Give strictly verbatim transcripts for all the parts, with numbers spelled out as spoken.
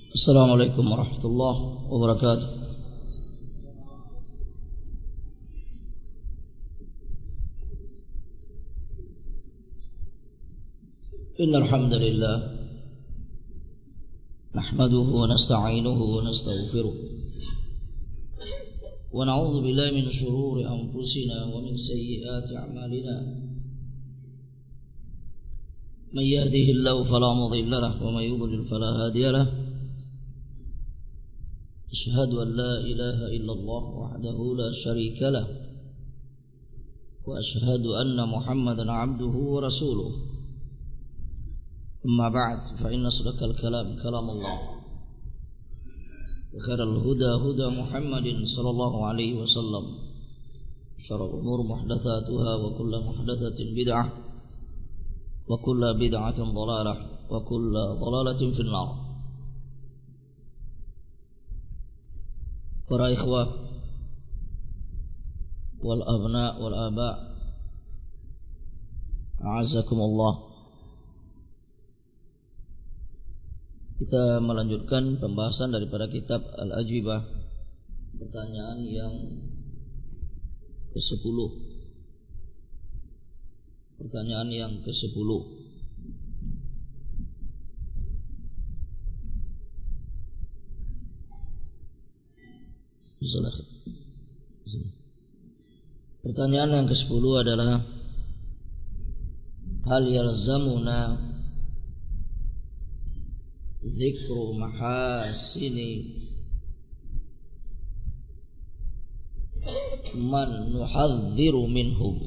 Assalamualaikum warahmatullahi wabarakatuh. Innal hamdalillah nahmaduhu wa nasta'inuhu wa nastaghfiruh wa na'udzu billahi min shururi anfusina wa min sayyiati a'malina. Man yahdihillahu fala mudilla lahu wa man yudlil fala hadiya lahu. أشهد أن لا إله إلا الله وحده لا شريك له وأشهد أن محمدا عبده ورسوله. أما بعد فإن أصدق الكلام كلام الله وخير الهدى هدى محمد صلى الله عليه وسلم. شر الأمور محدثاتها وكل محدثة بدعة وكل بدعة ضلالة وكل ضلالة في النار. Para ikhwah wal abna wal aba, a'azzakumullah. Kita melanjutkan pembahasan daripada kitab Al-Ajwibah, pertanyaan yang kesepuluh. Pertanyaan yang kesepuluh. Pertanyaan yang kesepuluh adalah, hal yalzamuna dzikru mahasini man nuhadziru minhum?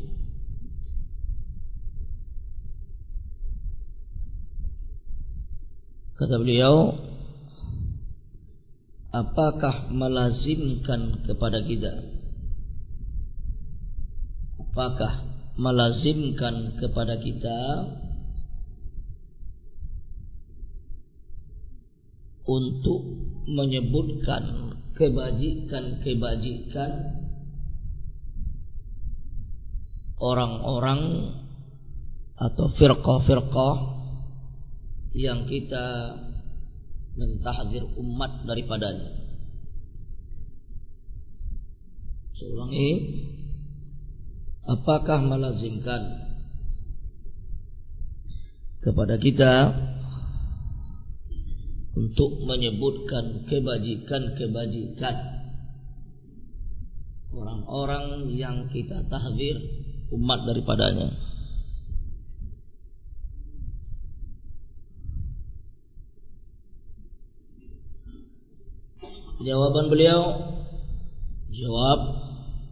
Kata beliau, apakah melazimkan kepada kita Apakah melazimkan kepada kita untuk menyebutkan kebajikan-kebajikan orang-orang atau firqah-firqah yang kita mentahdzir umat daripadanya? Saya ulangi, apakah melazimkan kepada kita untuk menyebutkan kebajikan-kebajikan orang-orang yang kita tahdzir umat daripadanya? Jawaban beliau, jawab,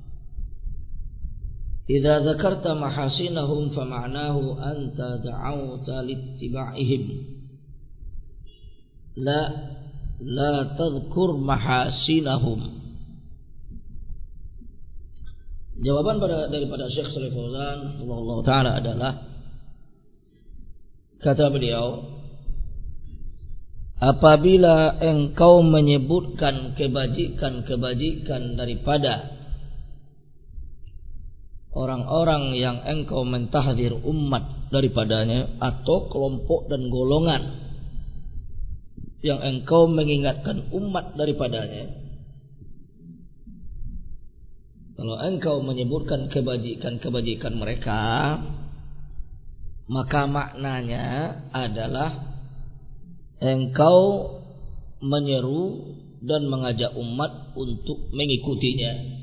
idza dzakarta mahasinahum fa ma'nahu anta da'awta littiba'ihim la la tadhkur mahasinahum. Jawaban pada, daripada Syekh Shalih Fauzan Allah Ta'ala adalah, kata beliau, apabila engkau menyebutkan kebajikan-kebajikan daripada orang-orang yang engkau mentahdzir umat daripadanya, atau kelompok dan golongan yang engkau mengingatkan umat daripadanya, kalau engkau menyebutkan kebajikan-kebajikan mereka, maka maknanya adalah engkau menyeru dan mengajak umat untuk mengikutinya.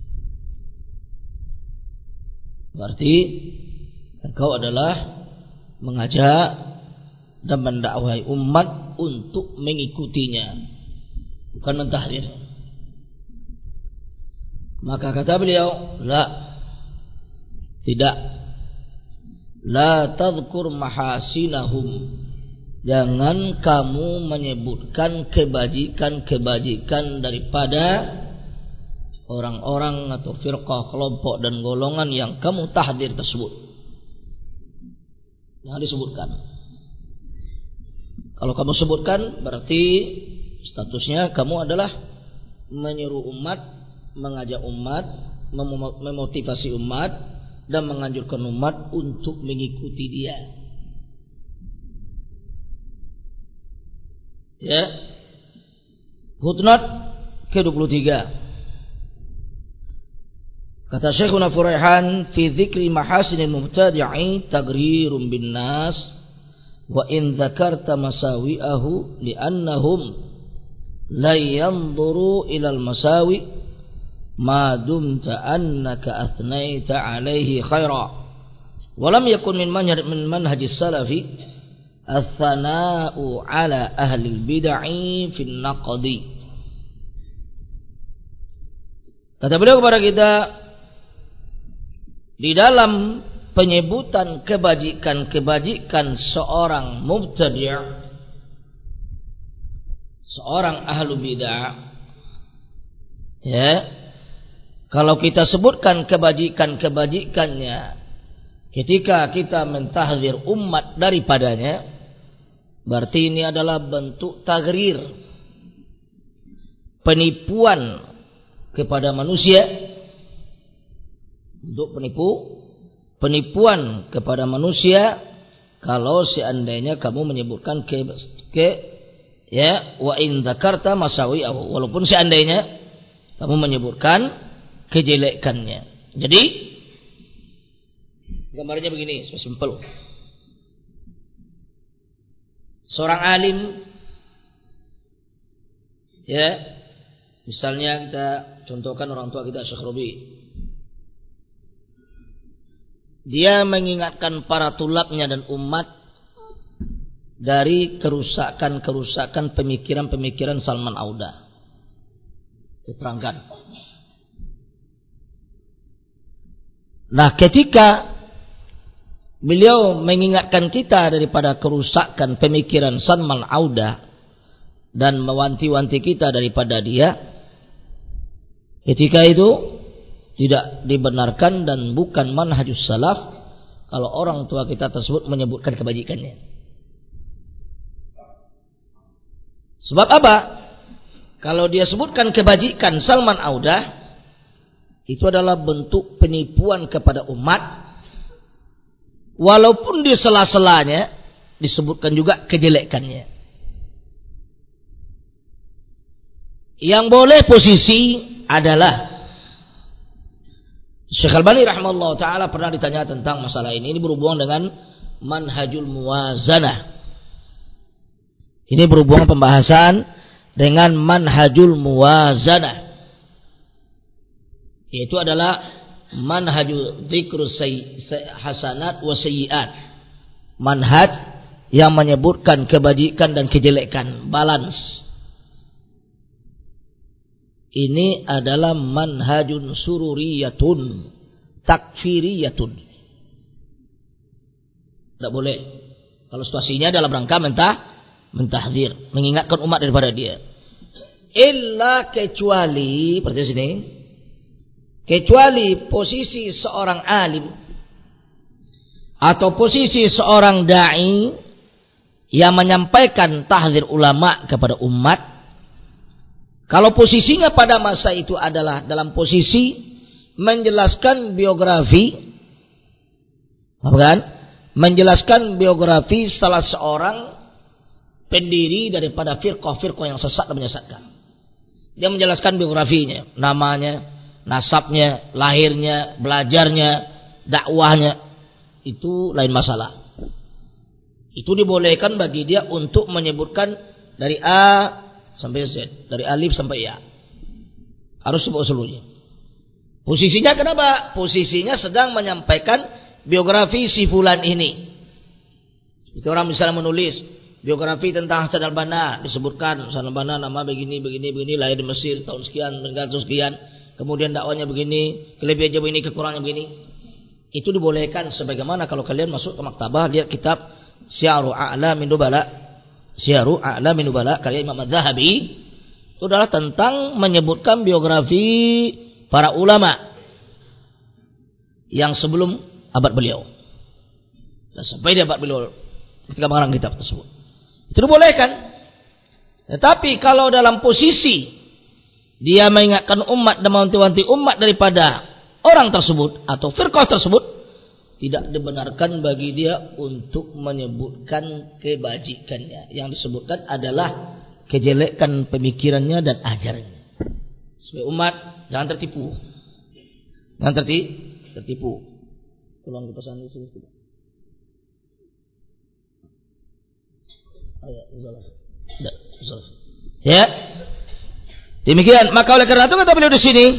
Berarti engkau adalah mengajak dan mendakwai umat untuk mengikutinya, bukan mentahdzir. Maka kata beliau, la, tidak, la tadhkur mahasinahum, jangan kamu menyebutkan kebajikan-kebajikan daripada orang-orang atau firqah, kelompok dan golongan yang kamu tahdzir tersebut. Jangan disebutkan. Kalau kamu sebutkan, berarti statusnya kamu adalah menyeru umat, mengajak umat, memotivasi umat, dan menganjurkan umat untuk mengikuti dia. Ya, Footnote ke dua puluh tiga. Kata Syekhuna Furaihan, fi dzikri mahasinil mubtadi'i tagrirun bin nas wa in dzakarta masawi'ahu li'annahum la yanzuru ila al-masawi ma dumta annaka athnaita 'alaihi khaira wa lam yakun min manhaj min manhajis salafi ats-tsana'u 'ala ahli al-bid'ah fi an-naqdi. Kata beliau kepada kita, di dalam penyebutan kebajikan-kebajikan seorang mubtadi', seorang ahlu bid'ah, ya, kalau kita sebutkan kebajikan-kebajikannya ketika kita mentahdzir umat daripadanya, berarti ini adalah bentuk tagrir, penipuan kepada manusia, untuk penipu penipuan kepada manusia kalau seandainya kamu menyebutkan ke, ke ya wa in dzakarta masawi'ahu, walaupun seandainya kamu menyebutkan kejelekannya. Jadi gambarnya begini, simpel. Seorang alim, ya, misalnya kita contohkan orang tua kita Syekh Robi, dia mengingatkan para tulabnya dan umat dari kerusakan-kerusakan pemikiran-pemikiran Salman Auda. Diterangkan. Nah, ketika beliau mengingatkan kita daripada kerusakan pemikiran Salman Auda dan mewanti-wanti kita daripada dia, ketika itu tidak dibenarkan dan bukan manhajus salaf kalau orang tua kita tersebut menyebutkan kebajikannya. Sebab apa? Kalau dia sebutkan kebajikan Salman Auda, itu adalah bentuk penipuan kepada umat, walaupun di sela-selanya disebutkan juga kejelekannya. Yang boleh posisi adalah Syekh Albani rahimahullah ta'ala pernah ditanya tentang masalah ini. Ini berhubungan dengan manhajul muwazanah. Ini berhubungan pembahasan dengan manhajul muwazanah. Yaitu adalah manhajul dzikrus hasanat wa sayyiat. Manhaj yang menyebutkan kebajikan dan kejelekan, balance. Ini adalah manhajun sururiyatun takfiriyatun. Tidak boleh. Kalau situasinya dalam rangka mentah, mentahdzir, mengingatkan umat daripada dia. Illa kecuali, seperti sini, kecuali posisi seorang alim atau posisi seorang da'i yang menyampaikan tahdzir ulama kepada umat. Kalau posisinya pada masa itu adalah dalam posisi menjelaskan biografi, apa kan? Menjelaskan biografi salah seorang pendiri daripada firqah-firqah yang sesat dan menyesatkan. Dia menjelaskan biografinya, namanya, nasabnya, lahirnya, belajarnya, dakwahnya. Itu lain masalah. Itu dibolehkan bagi dia untuk menyebutkan dari A sampai Z, dari alif sampai ya, harus sebut seluruhnya. Posisinya kenapa? Posisinya sedang menyampaikan biografi si fulan ini. Itu orang misalnya menulis biografi tentang Hasan al-Banna, disebutkan Hasan al-Banna nama begini begini begini, lahir di Mesir tahun sekian dan tahun sekian, kemudian dakwanya begini, kelebihannya begini, kekurangannya begini. Itu dibolehkan, sebagaimana kalau kalian masuk ke maktabah lihat kitab Syiaru A'lamin Nubala, Syiaru A'lamin Nubala karya Imam Az-Zahabi, itu adalah tentang menyebutkan biografi para ulama yang sebelum abad beliau dan sampai di abad beliau ketika mengarang kitab tersebut. Itu dibolehkan. Tetapi kalau dalam posisi dia mengingatkan umat dan mewanti-wanti umat daripada orang tersebut atau firqah tersebut, tidak dibenarkan bagi dia untuk menyebutkan kebajikannya. Yang disebutkan adalah kejelekan pemikirannya dan ajarannya. Supaya umat jangan tertipu. Jangan tertipu. tertipu. Tolong dipesan itu sedikit. Ayo, insyaallah. Ya. Demikian, maka oleh karena itu kata beliau di sini,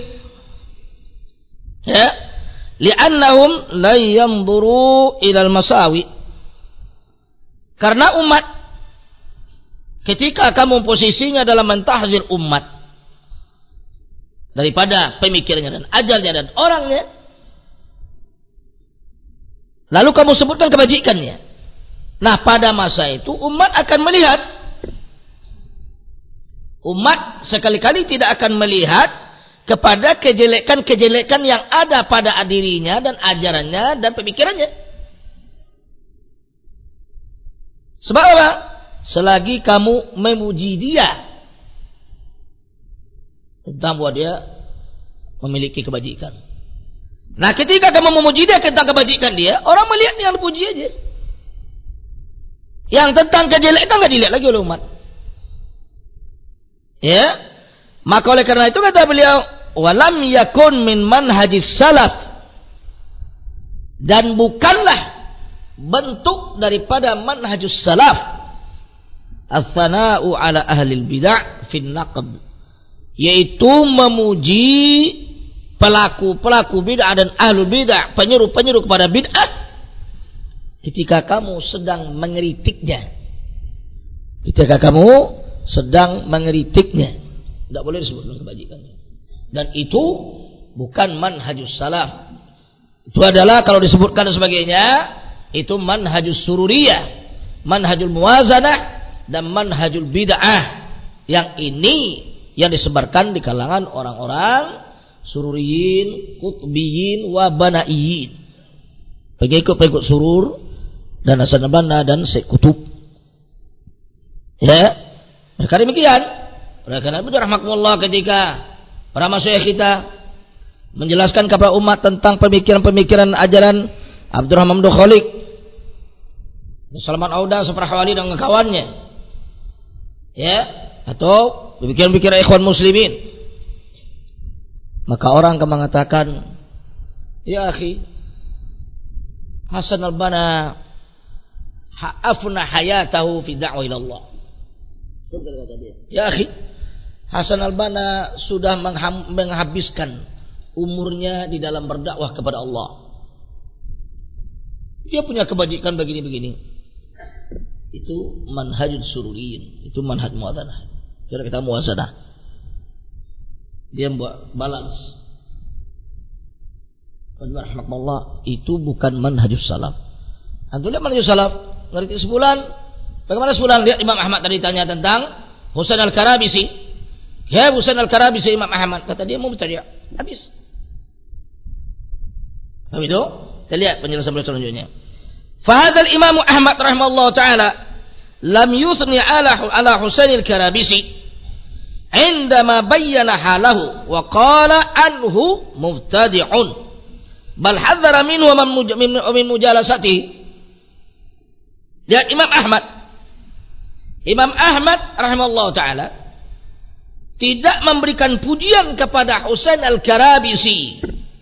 ya, li'annahum la yanzuru ila al-masawi. Karena umat ketika kamu posisinya dalam mentahdzir umat daripada pemikirannya dan ajalnya dan orangnya, lalu kamu sebutkan kebajikannya. Nah, pada masa itu umat akan melihat, umat sekali-kali tidak akan melihat kepada kejelekan-kejelekan yang ada pada dirinya dan ajarannya dan pemikirannya. Sebab apa? Selagi kamu memuji dia tentang bahwa dia memiliki kebajikan. Nah, ketika kamu memuji dia tentang kebajikan dia, orang melihat yang dipuji aja. Yang tentang kejelekan nggak dilihat lagi oleh umat. Ya, maka oleh karena itu kata beliau, walam yakun min manhajis salaf, dan bukanlah bentuk daripada manhajus salaf ats-tsana'u ala ahli bid'ah fin naqd, yaitu memuji pelaku-pelaku bid'ah dan ahlu bid'ah, penyeru-penyeru kepada bid'ah ketika kamu sedang mengeritiknya. Ketika kamu sedang mengeritiknya, tidak boleh disebutkan kebajikannya. Dan itu bukan manhajus salaf. Itu adalah kalau disebutkan dan sebagainya, itu manhajus sururiyah, manhajul muwazanah, dan manhajul bid'ah. Yang ini yang disebarkan di kalangan orang-orang sururiyin, qutbiyin, wa banaiyin, pengikut-pengikut surur dan Hasan al-Banna dan Syekh Qutb. Ya, mereka demikian. Karena itu rahmatullah ketika para masyayikh kita menjelaskan kepada umat tentang pemikiran-pemikiran ajaran Abdurrahman bin Khalid, Salman Auda, Saprahwali dan kawannya, ya, atau pemikiran-pemikiran ikhwan muslimin, maka orang akan mengatakan, ya akhi, Hasan al-Banna afna hayatahu fi da'wah ila Allah. Ya akhi, Hasan al-Banna sudah menghabiskan umurnya di dalam berdakwah kepada Allah. Dia punya kebajikan begini-begini. Itu manhajul sururiyin, itu manhaj muwazanah. Kira kita muwazanah. Dia membuat balance. Rahmatullah, itu bukan manhajus salaf. Antum lihat manhajus salaf, ngerti sebulan. Bagaimana sebulan? Lihat Imam Ahmad tadi tanya tentang Husain al-Karabisi. Ya, Husain al-Karabisi Imam Ahmad, kata dia mau bertanya. Habis. Habis itu, kita lihat penjelasan beliau selanjutnya. Fahadal Imam Ahmad rahimahullah ta'ala lam yuthni ala ala Husain al-Karabisi indama bayyana halahu wa qala anhu mubtadi'un bal hadzara minhu wa min mujalasati. Lihat Imam Ahmad. Imam Ahmad rahimahullah ta'ala tidak memberikan pujian kepada Husain al-Karabisi.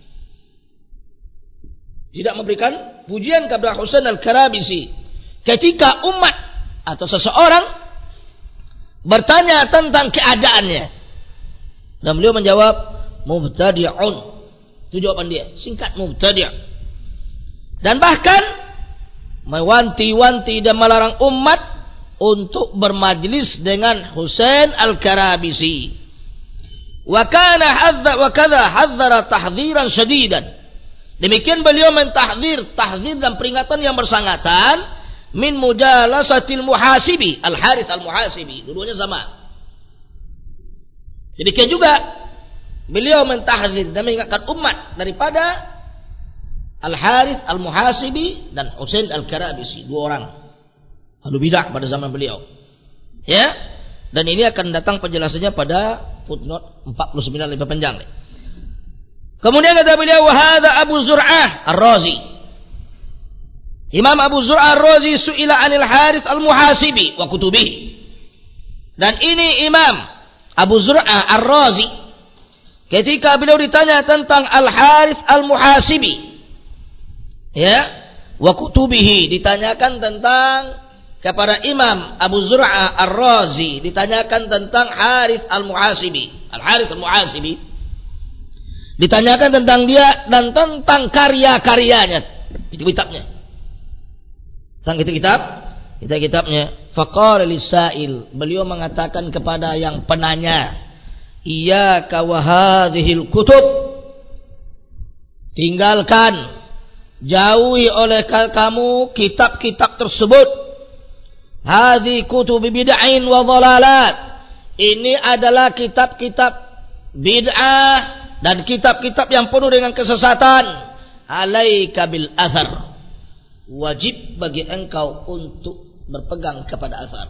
Tidak memberikan pujian kepada Husain al-Karabisi ketika umat atau seseorang bertanya tentang keadaannya. Dan beliau menjawab mubtadi'un. Itu jawaban dia, singkat, mubtadi'. Dan bahkan mewanti-wanti dan melarang umat untuk bermajlis dengan Husain al-Karabisi. Wa kana hadza wa kadza hadzara tahdhiran syadidan. Demikian beliau mentahdzir, tahdzir dan peringatan yang bersangatan min mujalasatil muhasibi, Al-Harits al-Muhasibi, dulunya sama. Demikian juga beliau mentahdzir dan mengingatkan umat daripada Al-Harits al-Muhasibi dan Husain al-Karabisi, dua orang ahlu bidah pada zaman beliau. Ya. Dan ini akan datang penjelasannya pada footnote empat puluh sembilan, lebih panjang. Kemudian kata beliau, wa hadza Abu Zur'ah Ar-Razi. Imam Abu Zur'ah Ar-Razi su'ila 'anil Harits al-Muhasibi wa kutubihi. Dan ini Imam Abu Zur'ah Ar-Razi ketika beliau ditanya tentang Al-Harits Al-Muhasibi, ya, wa kutubihi, ditanyakan tentang kepada Imam Abu Zur'ah Ar-Razi, ditanyakan tentang Harits Al-Muhasibi. Al-Harits Al-Muhasibi ditanyakan tentang dia dan tentang karya-karyanya, kitab-kitabnya. Tentang kitab-kitab, kitab-kitabnya. Faqala lisail, beliau mengatakan kepada yang penanya, iyyaka wa hadhil kutub, tinggalkan, jauhi oleh kamu kitab-kitab tersebut. Hadhi kutubi bid'ain wa dhalalat, ini adalah kitab-kitab bid'ah dan kitab-kitab yang penuh dengan kesesatan. Alaika bil athar, wajib bagi engkau untuk berpegang kepada athar.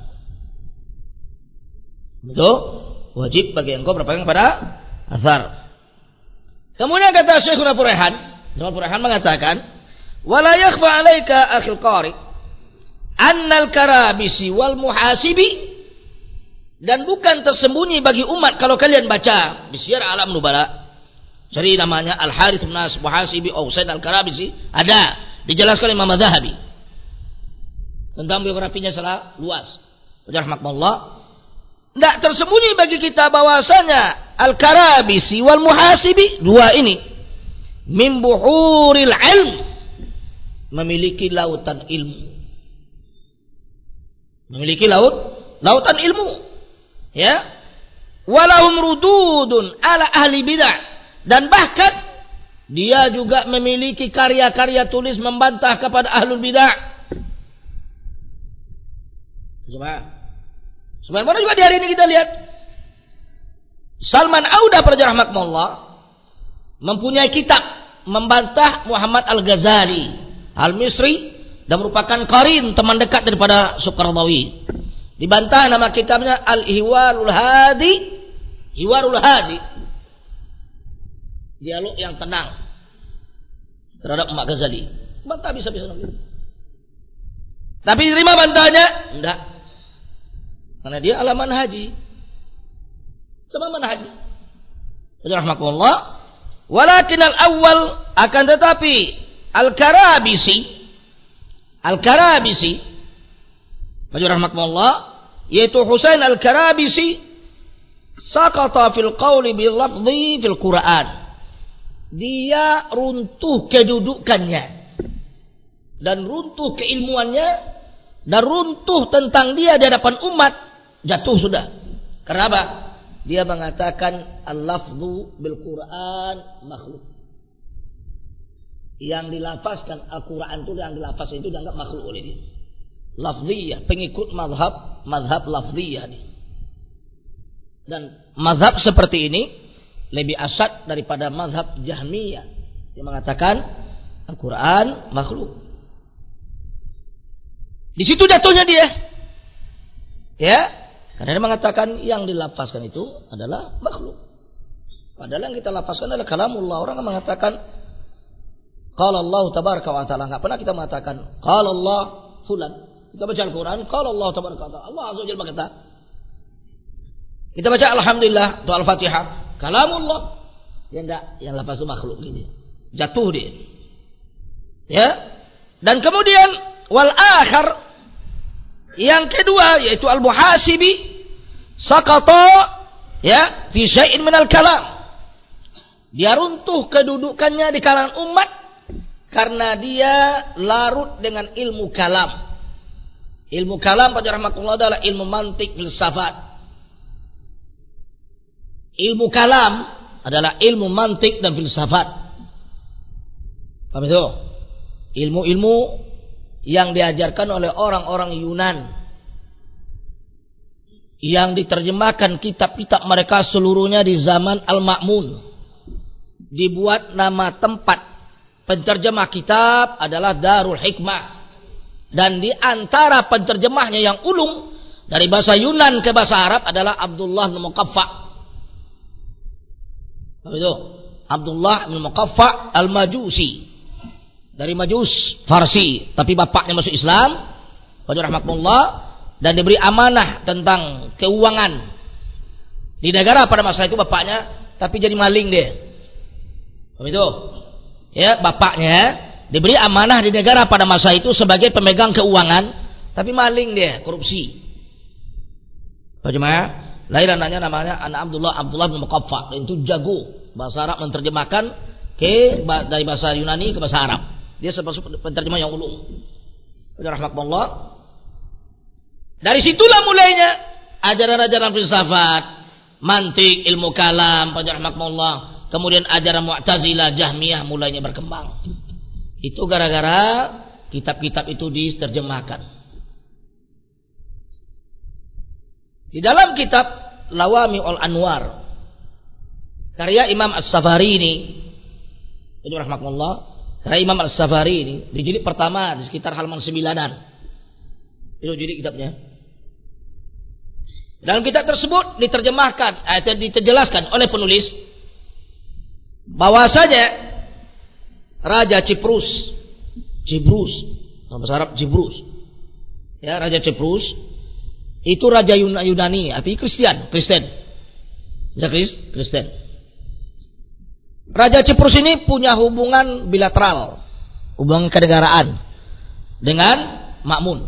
Betul? Wajib bagi engkau berpegang kepada athar. Kemudian kata Syekhul Furaihan, Syekhul Furaihan mengatakan, wala yakhfa 'alaika akhil qari annal karabisi wal muhasibi, dan bukan tersembunyi bagi umat kalau kalian baca di Syiar Alam Nubala, cari namanya Al-Harits bin Muhasibi atau Said Al-Karabisi, ada dijelaskan Imam Adz-Dzahabi tentang biografinya secara luas. Rahmatullah, tidak tersembunyi bagi kita bahwasanya Al-Karabisi wal Muhasibi, dua ini min buhuril ilm, memiliki lautan ilmu, memiliki laut lautan ilmu, ya. Walahum rududun ala ahli bidah, dan bahkan dia juga memiliki karya-karya tulis membantah kepada ahlul bidah. Sebagaimana juga di hari ini kita lihat Salman Auda rahimahullah mempunyai kitab membantah Muhammad Al-Ghazali Al-Misri dan merupakan qarin, teman dekat daripada Suqardawi. Dibantah, nama kitabnya Al-Hiwarul Hadi, Hiwarul Hadi, dialog yang tenang terhadap Muhammad Ghazali. Bantah bisa-bisa. Tapi diterima bantahnya? Enggak. Karena dia ala manhaji, sama manhaji. Rahmatullah. Walakin al-awwal, akan tetapi Al-Karabisi, Al-Karabisi, rahmatullah, yaitu Husain Al-Karabisi, saqata fil qawli bil lafzi fil Quran. Dia runtuh kedudukannya dan runtuh keilmuannya dan runtuh tentang dia di hadapan umat, jatuh sudah. Kenapa? Dia mengatakan al-lafzu bil Quran makhluk. Yang dilafazkan Al-Quran itu, yang dilafazkan itu dianggap makhluk oleh dia. Lafziyah, pengikut mazhab mazhab lafziyah dia. Dan mazhab seperti ini lebih asad daripada mazhab Jahmiyah yang mengatakan Al-Quran makhluk. Di situ jatuhnya dia, ya, karena dia mengatakan yang dilafazkan itu adalah makhluk. Padahal yang kita lafazkan adalah kalamullah. Orang yang mengatakan qala Allah tabaraka wa taala, enggak pernah kita mengatakan qala Allah fulan. Kita baca Al-Quran qala Allah tabaraka wa taala, Allah azza wa jalla berkata. Kita baca alhamdulillah atau Al-Fatihah, kalamullah. Ya enggak, yang lafaz itu makhluk ini. Jatuh dia. Ya. Dan kemudian wal akhar, yang kedua yaitu al-muhasibi, saqata ya fi syai'in minal kalam. Dia runtuh kedudukannya di kalangan umat karena dia larut dengan ilmu kalam. Ilmu kalam pada rahmatullah adalah ilmu mantik, filsafat. Ilmu kalam adalah ilmu mantik dan filsafat. Paham itu? Ilmu-ilmu yang diajarkan oleh orang-orang Yunan, yang diterjemahkan kitab-kitab mereka seluruhnya di zaman Al-Ma'mun. Dibuat nama tempat penterjemah kitab adalah Darul Hikmah, dan di antara penterjemahnya yang ulung dari bahasa Yunan ke bahasa Arab adalah Abdullah bin Muqaffa. Apa itu? Abdullah bin Muqaffa Al-Majusi, dari Majus Farsi, tapi bapaknya masuk Islam. Pada rahmatullah, dan diberi amanah tentang keuangan di negara pada masa itu bapaknya, tapi jadi maling dia. Paham itu? Ya, bapaknya diberi amanah di negara pada masa itu sebagai pemegang keuangan, tapi maling dia, korupsi. Bagaimana? Lahir anaknya namanya anak Abdullah Abdullah bin Muqaffa, dan itu jago bahasa Arab, menerjemahkan ke dari bahasa Yunani ke bahasa Arab. Dia seperti penterjemah yang ulung. Rahmatullah. Dari situlah mulainya ajaran-ajaran filsafat, mantik, ilmu kalam, rahmatullah. Kemudian ajaran Mu'tazilah, Jahmiyah mulainya berkembang. Itu gara-gara kitab-kitab itu diterjemahkan. Di dalam kitab Lawami'ul Anwar karya Imam As-Safari ini, rahmatullah, karya Imam As-Safari ini di jilid pertama di sekitar halaman sembilanan. Itu jilid kitabnya. Dalam kitab tersebut diterjemahkan atau diterjelaskan oleh penulis bahwasanya Raja Ciprus, Ciprus, bahasa Arab Ciprus, ya, Raja Ciprus itu raja Yunani, artinya Kristen, Kristen, ya Kristen. Raja Ciprus ini punya hubungan bilateral, hubungan kenegaraan dengan Ma'mun.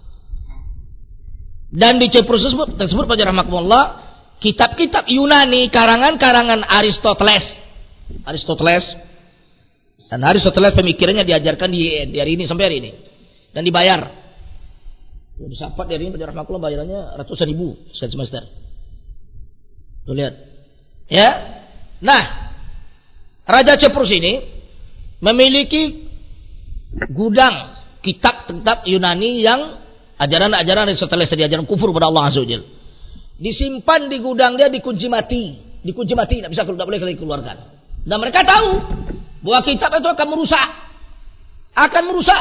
Dan di Ciprus tersebut, tersebut pada rahmatullah, kitab-kitab Yunani, karangan-karangan Aristoteles, Aristoteles, dan Aristoteles pemikirannya diajarkan di, di hari ini sampai hari ini, dan dibayar. Disapat dari ini pada rahmatullah, bayarannya ratusan ribu sekali semester. Tuh lihat, ya. Nah, Raja Ciprus ini memiliki gudang kitab-kitab Yunani yang ajaran-ajaran Aristoteles tadi, ajaran kufur pada Allah Azza wa Jalla. Disimpan di gudang dia, dikunci mati, dikunci mati, tidak bisa, tidak boleh dikeluarkan. Dan mereka tahu bahwa kitab itu akan merusak, akan merusak.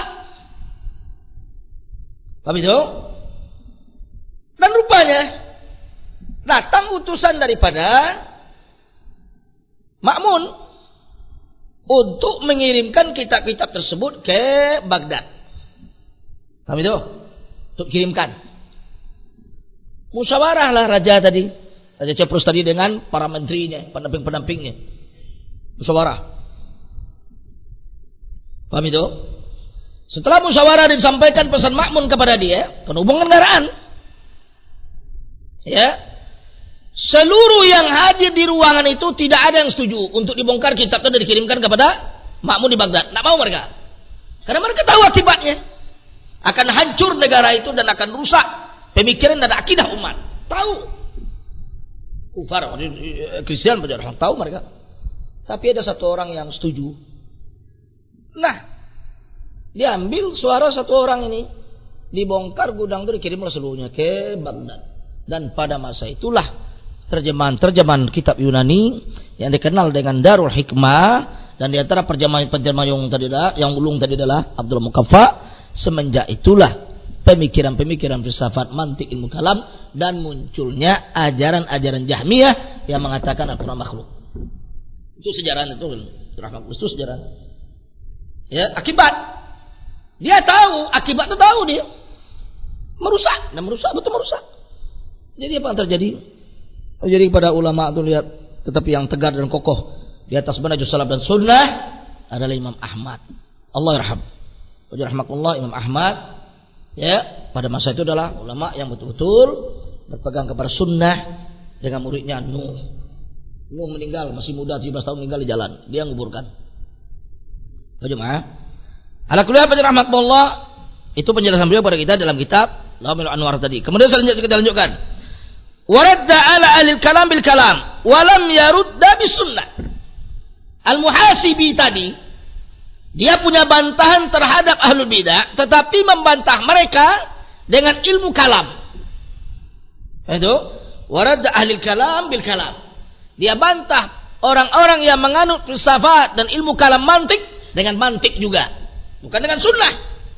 Paham itu? Dan rupanya datang utusan daripada Ma'mun untuk mengirimkan kitab-kitab tersebut ke Baghdad. Paham itu? Untuk kirimkan. Musyawarahlah raja tadi, Raja Ciprus tadi dengan para menterinya, pendamping-pendampingnya. Musyawarah. Paham itu? Setelah musyawarah disampaikan pesan Ma'mun kepada dia, karena hubungan negaraan, ya, seluruh yang hadir di ruangan itu tidak ada yang setuju untuk dibongkar kitabnya dan dikirimkan kepada Ma'mun di Baghdad. Tidak mau mereka, karena mereka tahu akibatnya akan hancur negara itu dan akan rusak pemikiran dan akidah umat. Tahu, kufar, Kristen, tahu mereka. Tapi ada satu orang yang setuju. Nah, diambil suara satu orang ini, dibongkar gudang itu, dikirimlah seluruhnya ke Baghdad. Dan pada masa itulah terjemahan-terjemahan kitab Yunani yang dikenal dengan Darul Hikmah, dan di antara terjemahan-terjemahan yang tadi adalah, yang ulung tadi adalah Abdullah Muqaffa. Semenjak itulah pemikiran-pemikiran filsafat, mantik, ilmu kalam, dan munculnya ajaran-ajaran Jahmiyah yang mengatakan Al-Quran makhluk. Itu sejarah itu, itu sejarah. Ya, akibat dia tahu, akibat itu tahu dia. Merusak, dan merusak, betul merusak. Jadi apa yang terjadi? Terjadi kepada ulama itu, lihat, tetapi yang tegar dan kokoh di atas manhaj salaf dan sunnah adalah Imam Ahmad. Allah yarham. Rahmatullah Imam Ahmad, ya, pada masa itu adalah ulama yang betul-betul berpegang kepada sunnah dengan muridnya Nuh. Nuh meninggal masih muda, tujuh belas tahun meninggal di jalan, dia nguburkan. Bagaimana? Ala kulli hal rahmatullah, itu penjelasan beliau pada kita dalam kitab Lawami'ul Anwar tadi. Kemudian selanjutnya kita lanjutkan. Waradda ala alil kalam bil kalam, walam yarudda bis sunnah. Al-Muhasibi tadi, dia punya bantahan terhadap ahlul bidah, tetapi membantah mereka dengan ilmu kalam. Itu waradda ahlil kalam bil kalam. Dia bantah orang-orang yang menganut filsafat dan ilmu kalam mantik dengan mantik juga, bukan dengan sunnah.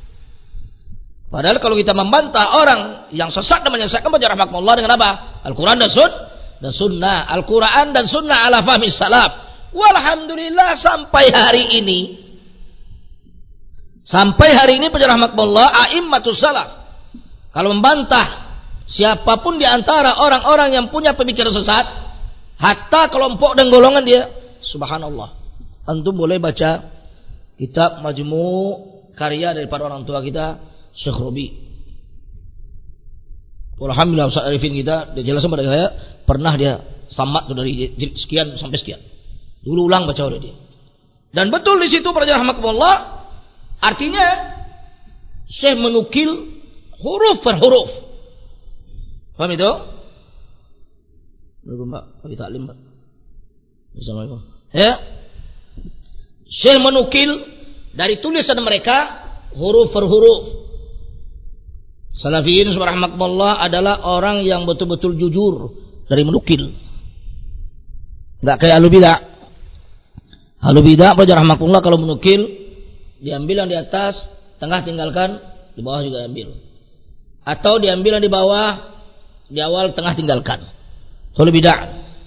Padahal kalau kita membantah orang yang sesat dan menyesatkan baca rahmatullah dengan apa? Al-Quran dan sun dan sunnah. Al-Quran dan sunnah ala fahmi salaf. Walhamdulillah sampai hari ini, sampai hari ini baca rahmatullah a'immatus salaf kalau membantah siapapun di antara orang-orang yang punya pemikiran sesat, hatta kelompok dan golongan dia, subhanallah, antum boleh baca kitab Majmu' karya daripada orang tua kita Syekh Robi. Alhamdulillah Ustaz Arifin kita dia jelaskan pada saya, pernah dia tamat dari sekian sampai sekian. Dulu ulang baca oleh dia. Dan betul di situ para rahmatullah, artinya Syekh menukil huruf per huruf. Paham itu? Belum Pak, bagi taklim Pak. Assalamualaikum. Ya. Syekh menukil dari tulisan mereka huruf per huruf. Salafiyin subhanallah adalah orang yang betul-betul jujur dari menukil. Enggak kayak ahlu bidah. Ahlu bidah pada rahmatullah kalau menukil diambil yang di atas, tengah tinggalkan, di bawah juga ambil. Atau diambil yang di bawah, di awal, tengah tinggalkan. Ahlu bidah.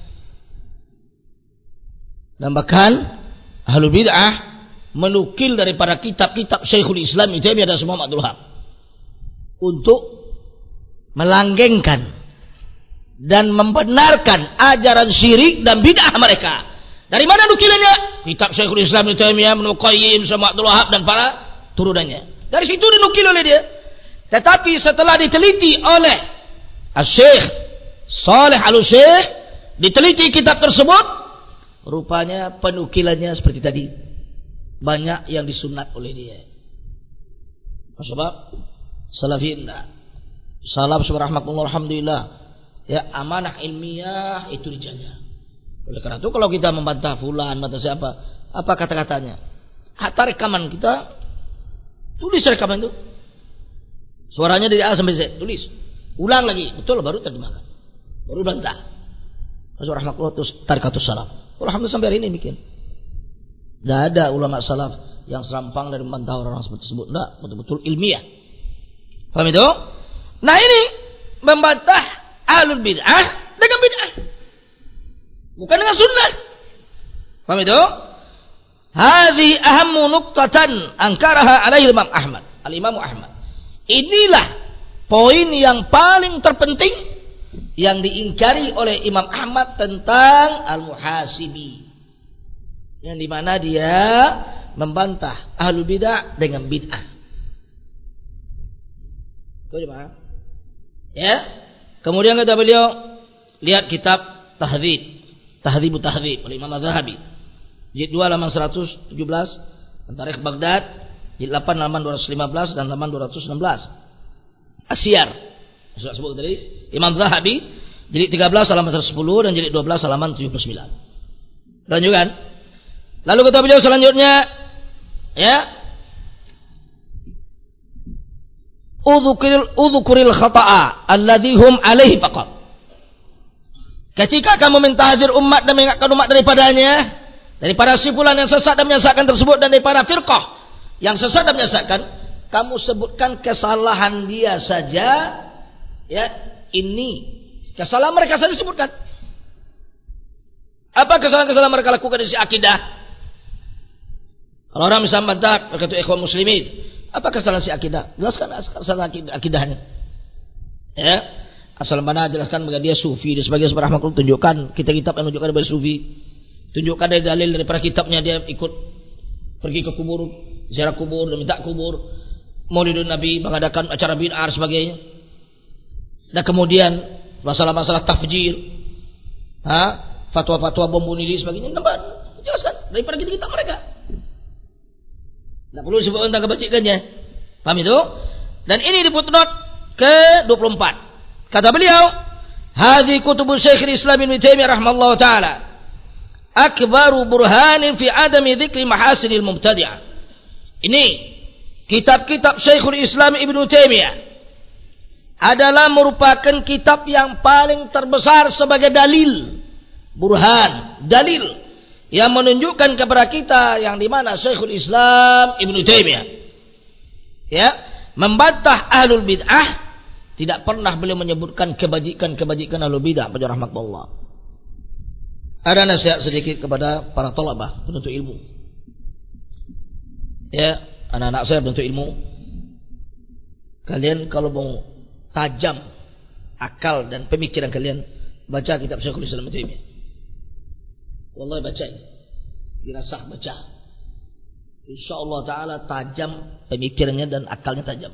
Dan bahkan ahlu bidah menukil daripada kitab-kitab Syekhul Islam itu ada semua Abdul Wahab untuk melanggengkan dan membenarkan ajaran syirik dan bid'ah mereka. Dari mana nukilannya? Kitab Syekhul Islam Ibnu Taimiyah, Ibnu Qayyim, sama Abdul Wahab dan para turunannya. Dari situ dinukil oleh dia. Tetapi setelah diteliti oleh Syekh Saleh Al-Syekh, diteliti kitab tersebut, rupanya penukilannya seperti tadi. Banyak yang disunat oleh dia. Sebab Salafiyin salaf subhanallah alhamdulillah, ya, amanah ilmiah itu dijaga. Oleh karena itu kalau kita membantah fulan, membantah siapa, apa kata-katanya? Hatta rekaman kita tulis rekaman itu. Suaranya dari A sampai Z, tulis. Ulang lagi, betul baru terjemahkan. Baru bantah. Subhanallah terus tarikatus salaf. Alhamdulillah sampai hari ini bikin. Tidak ada ulama salaf yang serampang dari membantah orang-orang seperti tersebut. Tidak, betul-betul ilmiah. Paham itu? Nah ini membantah ahlul bid'ah dengan bid'ah, bukan dengan sunnah. Paham itu? Hadhi ahammu nuqtatan angkaraha alaihi Imam Ahmad. Al-Imam Ahmad. Inilah poin yang paling terpenting yang diingkari oleh Imam Ahmad tentang al-muhasibi, yang dimana dia membantah ahlul bid'ah dengan bid'ah. Ya. Kemudian kata beliau, lihat kitab Tahdhib, Tahdhibut Tahdhib oleh Imam Az-Zahabi. Jilid dua halaman seratus tujuh belas, Tarikh Baghdad, jilid delapan halaman dua ratus lima belas dan halaman dua ratus enam belas. Asyar. Sudah sebut tadi, Imam Az-Zahabi, jilid tiga belas halaman seratus sepuluh dan jilid dua belas halaman tujuh puluh sembilan. Lanjutkan. Lalu kata beliau selanjutnya, ya, Udzukuril udzukuril khata'a alladzi hum alaihi faqat. Ketika kamu mentahdzir umat dan mengingatkan umat daripadanya, daripada simpulan yang sesat dan menyesatkan tersebut, dan daripada firqah yang sesat dan menyesatkan, kamu sebutkan kesalahan dia saja, ya, ini kesalahan mereka saja sebutkan. Apa kesalahan-kesalahan mereka lakukan di sisi akidah? Kalau orang bisa membantah berkata ikhwan muslimin, apa kesalahan si akidah? Jelaskan kesalahan akidahnya. Ya, asal mana jelaskan bagaimana dia sufi dan sebagainya. Subhanallah, tunjukkan kita kitab yang menunjukkan dia sufi. Tunjukkan dari dalil daripada kitabnya dia ikut pergi ke kubur, ziarah kubur dan minta kubur, Maulidun Nabi, mengadakan acara bid'ah dan sebagainya. Dan kemudian masalah-masalah tafjir, ha, fatwa-fatwa bom bunuh diri sebagainya, nampak jelaskan daripada kitab mereka. Tak perlu disebut tentang kebajikannya. Paham itu? Dan ini di footnote ke dua puluh empat. Kata beliau, hadhi kutubu Syekhul Islam Ibnu Taimiyah rahimahullah taala akbaru burhanin fi adami dzikri mahasinil mubtadi'ah. Ini kitab-kitab Syekhul Islam Ibnu Taimiyah adalah merupakan kitab yang paling terbesar sebagai dalil, burhan, dalil yang menunjukkan kepada kita yang dimana Syekhul Islam Ibnu Taimiyah, ya, membantah ahlul bid'ah. Tidak pernah beliau menyebutkan kebajikan-kebajikan ahlul bid'ah. Pada rahmatullah. Ada nasihat sedikit kepada para thalabah, penuntut ilmu. Ya, anak-anak saya penuntut ilmu. Kalian kalau mau tajam akal dan pemikiran kalian, baca kitab Syekhul Islam Ibnu Taimiyah. Wallahi baca ini. Dirasah baca. Insyaallah taala tajam pemikirannya dan akalnya tajam.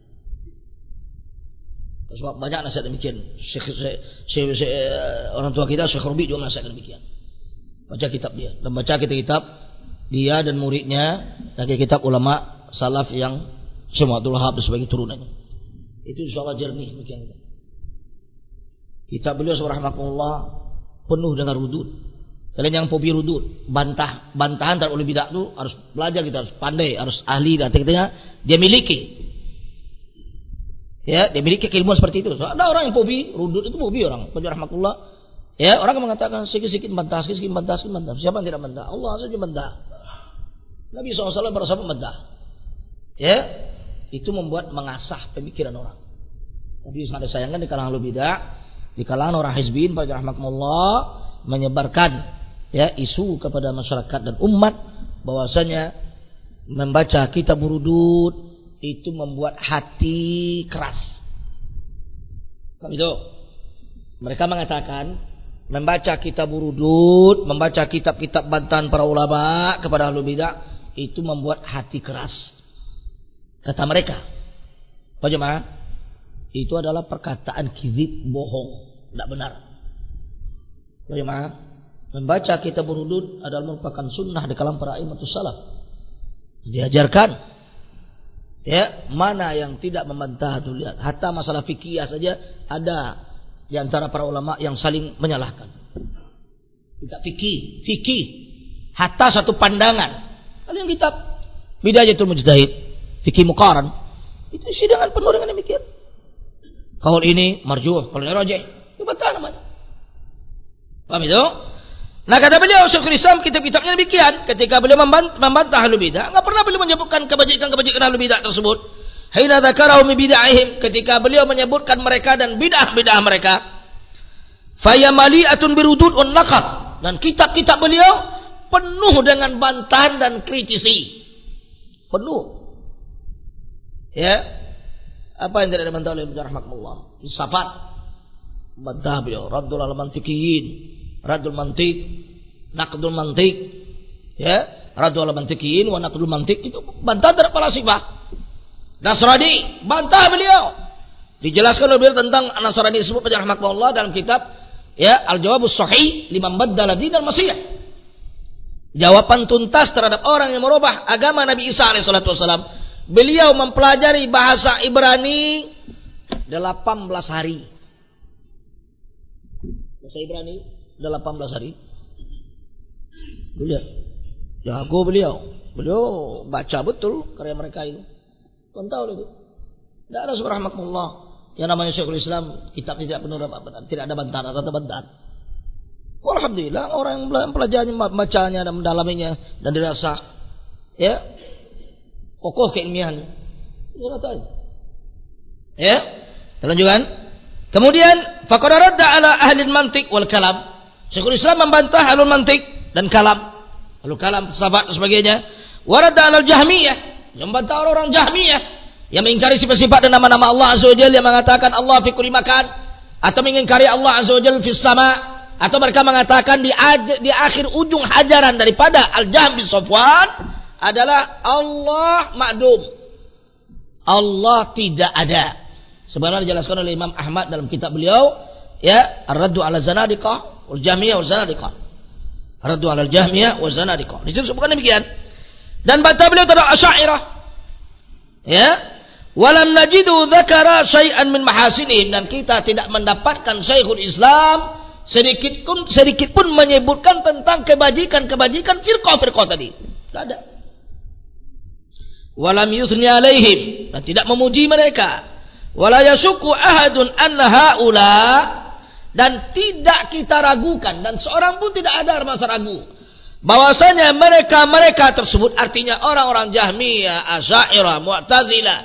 Sebab banyak nasihat demikian. Syekh, Syekh, Syekh, Syekh, orang tua kita Syekh Rabi juga nasihat demikian. Baca kitab dia dan baca kitab-kitab dia dan muridnya dan kitab ulama salaf yang semua Abdul Wahab sebagai turunannya. Itu insyaallah jernih demikian. Kitab beliau subhanallah penuh dengan rudud. Kalian yang fobi rudud, bantah, bantahan terhadap ulil bidah itu harus belajar, kita harus pandai, harus ahli dan artinya dia miliki. Ya, dia miliki keilmuan seperti itu. So, ada orang yang fobi rudud, itu fobi orang. Rahmatullah. Ya, orang mengatakan sedikit-sedikit bantah, sedikit-sedikit bantah, sedikit bantah. Siapa yang tidak bantah? Allah saja bantah. Nabi shallallahu alaihi wasallam bersama bantah. Ya, itu membuat mengasah pemikiran orang. Tapi sangat disayangkan di kalangan ulil bidah, di kalangan orang hizbin, pada rahmatullah, menyebarkan ya isu kepada masyarakat dan umat bahwasanya membaca kitab rudud itu membuat hati keras. Itu mereka mengatakan membaca kitab rudud, membaca kitab-kitab bantahan para ulama kepada ahlul bidah itu membuat hati keras. Kata mereka, Pak Jemaah, itu adalah perkataan kizib, bohong, tidak benar. Pak Jemaah, membaca kitab rudud adalah merupakan sunnah di kalangan para imamatus salaf. Diajarkan. Ya, mana yang tidak membantah itu lihat. Hatta masalah fikih saja ada di antara para ulama yang saling menyalahkan. Tidak fikih, fikih. Hatta satu pandangan. Kalian kitab Bidayatul Mujtahid, fikih muqaran. Itu sidangan penuh dengan demikian. Kaul ini marjuh, kalau ini rajih. Itu bantah namanya. Paham itu? Nah kata beliau Syekhul Islam kitab-kitabnya demikian. Ketika beliau membantah ahlul bidah, enggak pernah beliau menyebutkan kebajikan-kebajikan ahlul bidah tersebut. Hina dzakarahu min bid'ahim, ketika beliau menyebutkan mereka dan bid'ah-bid'ah mereka. Fayamali'atun birudud wan naqad, dan kitab-kitab beliau penuh dengan bantahan dan kritisi. Penuh. Ya. Apa yang tidak dibantah oleh Ibnu rahmatullah? Isafat. Bantah beliau, Raddul al-Mantiqiyin. Radul mantik, naqdul mantik, ya, radul mantikin, wa naqdul mantik itu bantah terhadap falasifah. Nasrani bantah beliau. Dijelaskan oleh beliau tentang Nasrani disebut pada rahmatullah dalam kitab ya Al-Jawabus Shahih liman baddala dinal Masih. Jawaban tuntas terhadap orang yang merubah agama Nabi Isa alaihi salatu wasallam. Beliau mempelajari bahasa Ibrani delapan belas hari. Bahasa Ibrani delapan belas hari. Beliau jago beliau. Beliau baca betul karya mereka itu. Kau tahu itu. Tidak ada subhanallah yang namanya Syekhul Islam kitab tidak penuh dengan tidak ada bantahan atau bantahan. Alhamdulillah orang yang pelajari bacanya dan mendalaminya dan dirasa ya kokoh keilmiahannya. Ya, terlanjutkan. Kemudian faqad radda ala ahli mantiq wal kalam. Syekhul Islam membantah ahlul mantik dan kalam, ahlul kalam, filsafat dan sebagainya. Warada alal jahmiyah, membantah orang Jahmiyah yang mengingkari sifat-sifat dan nama-nama Allah Azza wa Jalla, yang mengatakan Allah fi kulli makan, atau mengingkari Allah Azza wa Jalla fis sama, atau mereka mengatakan di, di akhir ujung hajaran daripada Al-Jahm bin Safwan adalah Allah ma'dum. Allah tidak ada. Sebenarnya dijelaskan oleh Imam Ahmad dalam kitab beliau ya Ar-Raddu 'ala Zanadiqah wal Jahmiyah wal Zanadiqah. Raddu 'ala al-Jahmiyah wal Zanadiqah. Disebutkan demikian. Dan bantah beliau terhadap Asy'ariyah. Ya. Walam najidu dzakara syai'an min mahasinihim, dan kita tidak mendapatkan Syekhul Islam sedikit pun sedikit pun menyebutkan tentang kebajikan-kebajikan firqah-firqah tadi. Tidak ada. Walam yuthni alaihim, dan tidak memuji mereka. Wala yashukku ahadun anna haula, dan tidak kita ragukan, dan seorang pun tidak ada masa ragu bahwasanya mereka-mereka tersebut, artinya orang-orang Jahmiyah, Asy'ariyah, Mu'tazilah,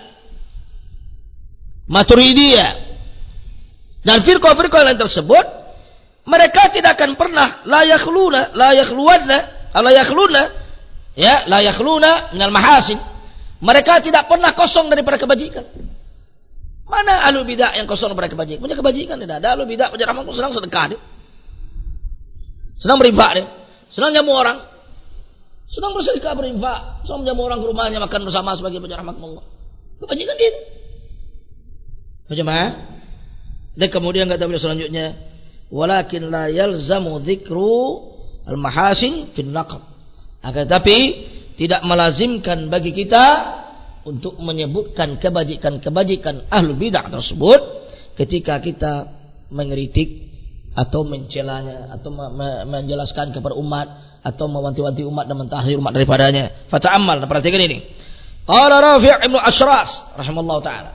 Maturidiyah dan firqah-firqah lain tersebut, mereka tidak akan pernah la yakhluna la yakhluwanna la yakhluna ya la yakhluna minal mahasin, mereka tidak pernah kosong daripada kebajikan. Mana ahlu bidah yang kosong pada kebajikan? Punya kebajikan tidak ada. Ahlu bidah punya rahmatullah senang sedekah dia. Senang berinfak dia. Senang jamu orang. Senang bersedekah berinfak. Senang jamu orang ke rumahnya makan bersama sebagai punya rahmatullah. Kebajikan dia. Bagaimana? Dan kemudian kata beliau selanjutnya, walakin la yalzamu dzikru al-mahasin fin naqab. Akan tetapi tidak melazimkan bagi kita untuk menyebutkan kebajikan-kebajikan ahlul bidah tersebut ketika kita mengkritik atau mencelanya atau menjelaskan kepada umat atau mewanti-wanti umat dan mentahdir umat daripadanya. Fata'ammal, perhatikan ini. Qala Rafi' ibn Ashras rahimallahu taala.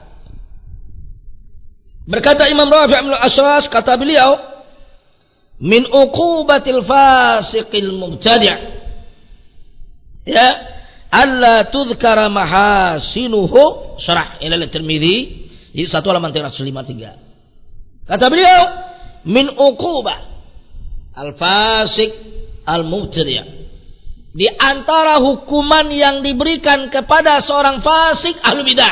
Berkata Imam Rafi' ibn Ashras, kata beliau, min uqubatil fasiqil mubtadi', ya, alla tudhkara mahasinuhu, syarah ila at-Tirmidzi di satu halaman tiga ratus lima puluh tiga. Kata beliau, min uqubah al-fasiq al-mubtadi', di antara hukuman yang diberikan kepada seorang fasik ahlu bidah,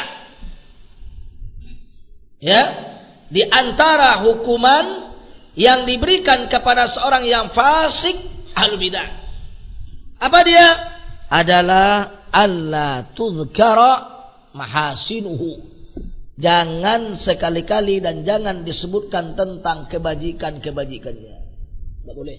ya, di antara hukuman yang diberikan kepada seorang yang fasik ahlu bidah, apa dia? Adalah alla tuzkara mahasinuhu, jangan sekali-kali dan jangan disebutkan tentang kebajikan-kebajikannya. Tidak boleh.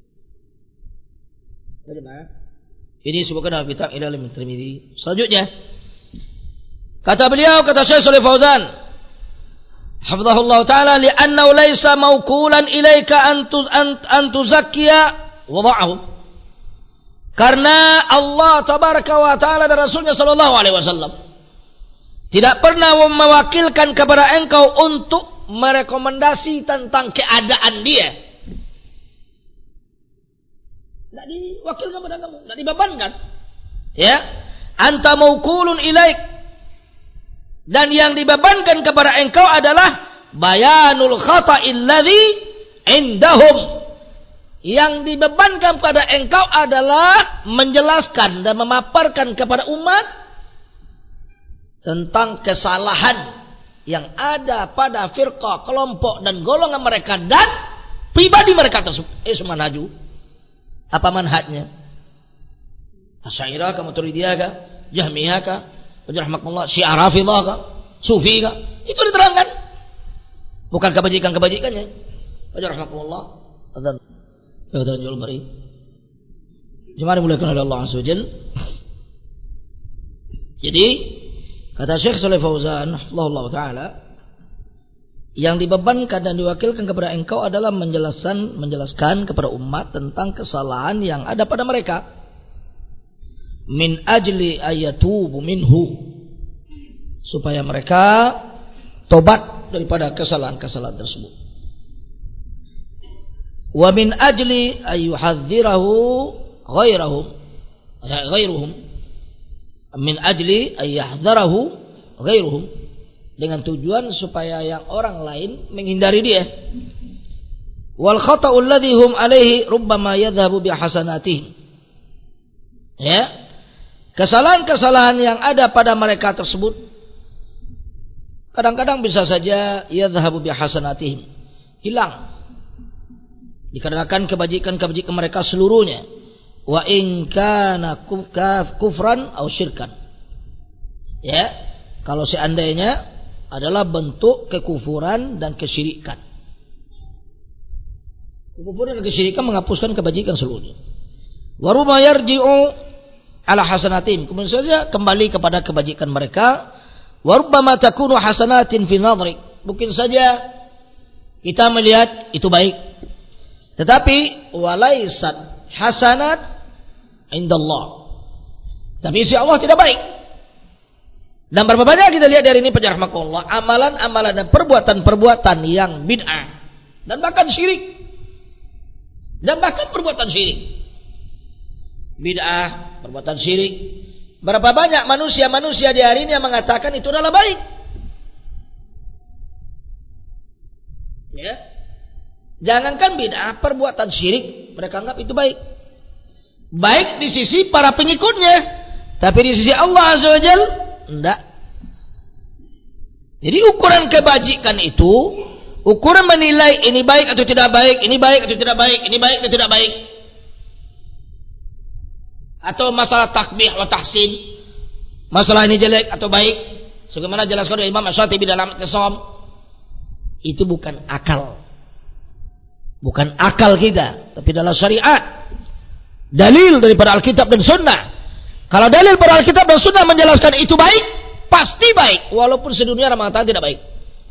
Bagaimana? Ini disebutkan dalam kitab Ilal Tirmidzi. Selanjutnya, kata beliau, kata Syekh Shalih Fauzan hafizahullah taala, li'annahu laisa mauqulan ilaika an an tuzakkiya wada'ahu, karena Allah tabaraka wa taala dan Rasulnya sallallahu alaihi wasallam tidak pernah mewakilkan kepada engkau untuk merekomendasi tentang keadaan dia. Tidak diwakilkan kepada kamu, tidak dibebankan. Ya, anta mauqulun ilaik, dan yang dibebankan kepada engkau adalah bayanul khata'il ladzi indahum. Yang dibebankan pada engkau adalah menjelaskan dan memaparkan kepada umat tentang kesalahan yang ada pada firqah, kelompok dan golongan mereka dan pribadi mereka tersebut. Eh, manhaju. Apa manhajnya? Asy'ariyah kah, Maturidiyah kah, Jahmiyah kah, rahmatullah, Syiah Rafidhah kah, Sufi kah? Itu diterangkan. Bukan kebajikan-kebajikannya. Rahmatullah. Adzan. Kemudian jual beri. Jemaah dimuliakan oleh Allah Azza wa Jalla. Jadi kata Syekh Shalih Fauzan hafizahullah taala, yang dibebankan dan diwakilkan kepada engkau adalah menjelaskan menjelaskan kepada umat tentang kesalahan yang ada pada mereka, min ajli ayatubu minhu, supaya mereka tobat daripada kesalahan-kesalahan tersebut. Wa min ajli ayyuhadzirahu ghairahum ghairuhum, min ajli ayyahdzarahu ghairuhum, dengan tujuan supaya yang orang lain menghindari dia. Wal khata'u alladhi hum alaihi rubbama yadhhabu bi hasanatihim, ya, kesalahan-kesalahan yang ada pada mereka tersebut kadang-kadang bisa saja yadhhabu bi hasanatihim, hilang dikarenakan kebajikan-kebajikan mereka seluruhnya. Wa in kana kufran au syirkan, ya, kalau seandainya adalah bentuk kekufuran dan kesyirikan. Kekufuran dan kesyirikan menghapuskan kebajikan seluruhnya. Wa rubma yarji'u ala hasanatim, kemudian saja kembali kepada kebajikan mereka. Wa rubbama takunu hasanatin fi nadhrik, mungkin saja kita melihat itu baik, tetapi walaisat hasanat indallah, tapi sisi Allah tidak baik. Dan berapa banyak kita lihat dari ini penjarahmakullah, amalan-amalan dan perbuatan-perbuatan yang bid'ah dan bahkan syirik, dan bahkan perbuatan syirik, bid'ah, perbuatan syirik. Berapa banyak manusia-manusia di hari ini yang mengatakan itu adalah baik, ya. Jangankan bid'ah, perbuatan syirik mereka anggap itu baik. Baik di sisi para pengikutnya, tapi di sisi Allah Azza wa Jalla enggak. Jadi ukuran kebajikan itu, ukuran menilai ini baik atau tidak baik, ini baik atau tidak baik, ini baik atau tidak baik. Atau masalah takbih wa tahsin, masalah ini jelek atau baik, sebagaimana jelaskan oleh Imam Asy-Syatibi dalam I'tisam, itu bukan akal. Bukan akal kita, tapi dalam syariat. Dalil daripada Alkitab dan Sunnah. Kalau dalil daripada Alkitab dan Sunnah menjelaskan itu baik, pasti baik, walaupun sedunia orang mengatakan tidak baik.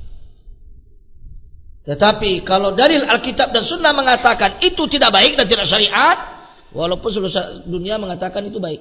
Tetapi kalau dalil Alkitab dan Sunnah mengatakan itu tidak baik dan tidak syariat, walaupun seluruh dunia mengatakan itu baik.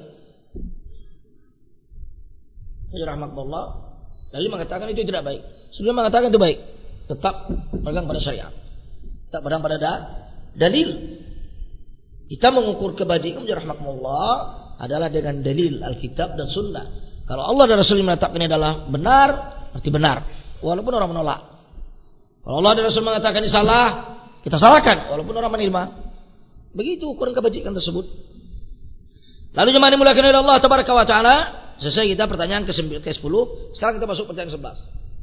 Rahmatullah, dalil mengatakan itu tidak baik, sedunia mengatakan itu baik, tetap pegang pada syariat, tetap pegang pada da, dalil. Kita mengukur kebajikan rahmatullah adalah dengan dalil Alkitab dan Sunnah. Kalau Allah dan Rasul mengatakan ini adalah benar, berarti benar, walaupun orang menolak. Kalau Allah dan Rasul mengatakan ini salah, kita salahkan, walaupun orang menerima. Begitu ukuran kebajikan tersebut. Lalu jemaah dimuliakan oleh Allah Tabaraka wa Taala, selesai kita pertanyaan ke sepuluh. Sekarang kita masuk pertanyaan ke sebelas.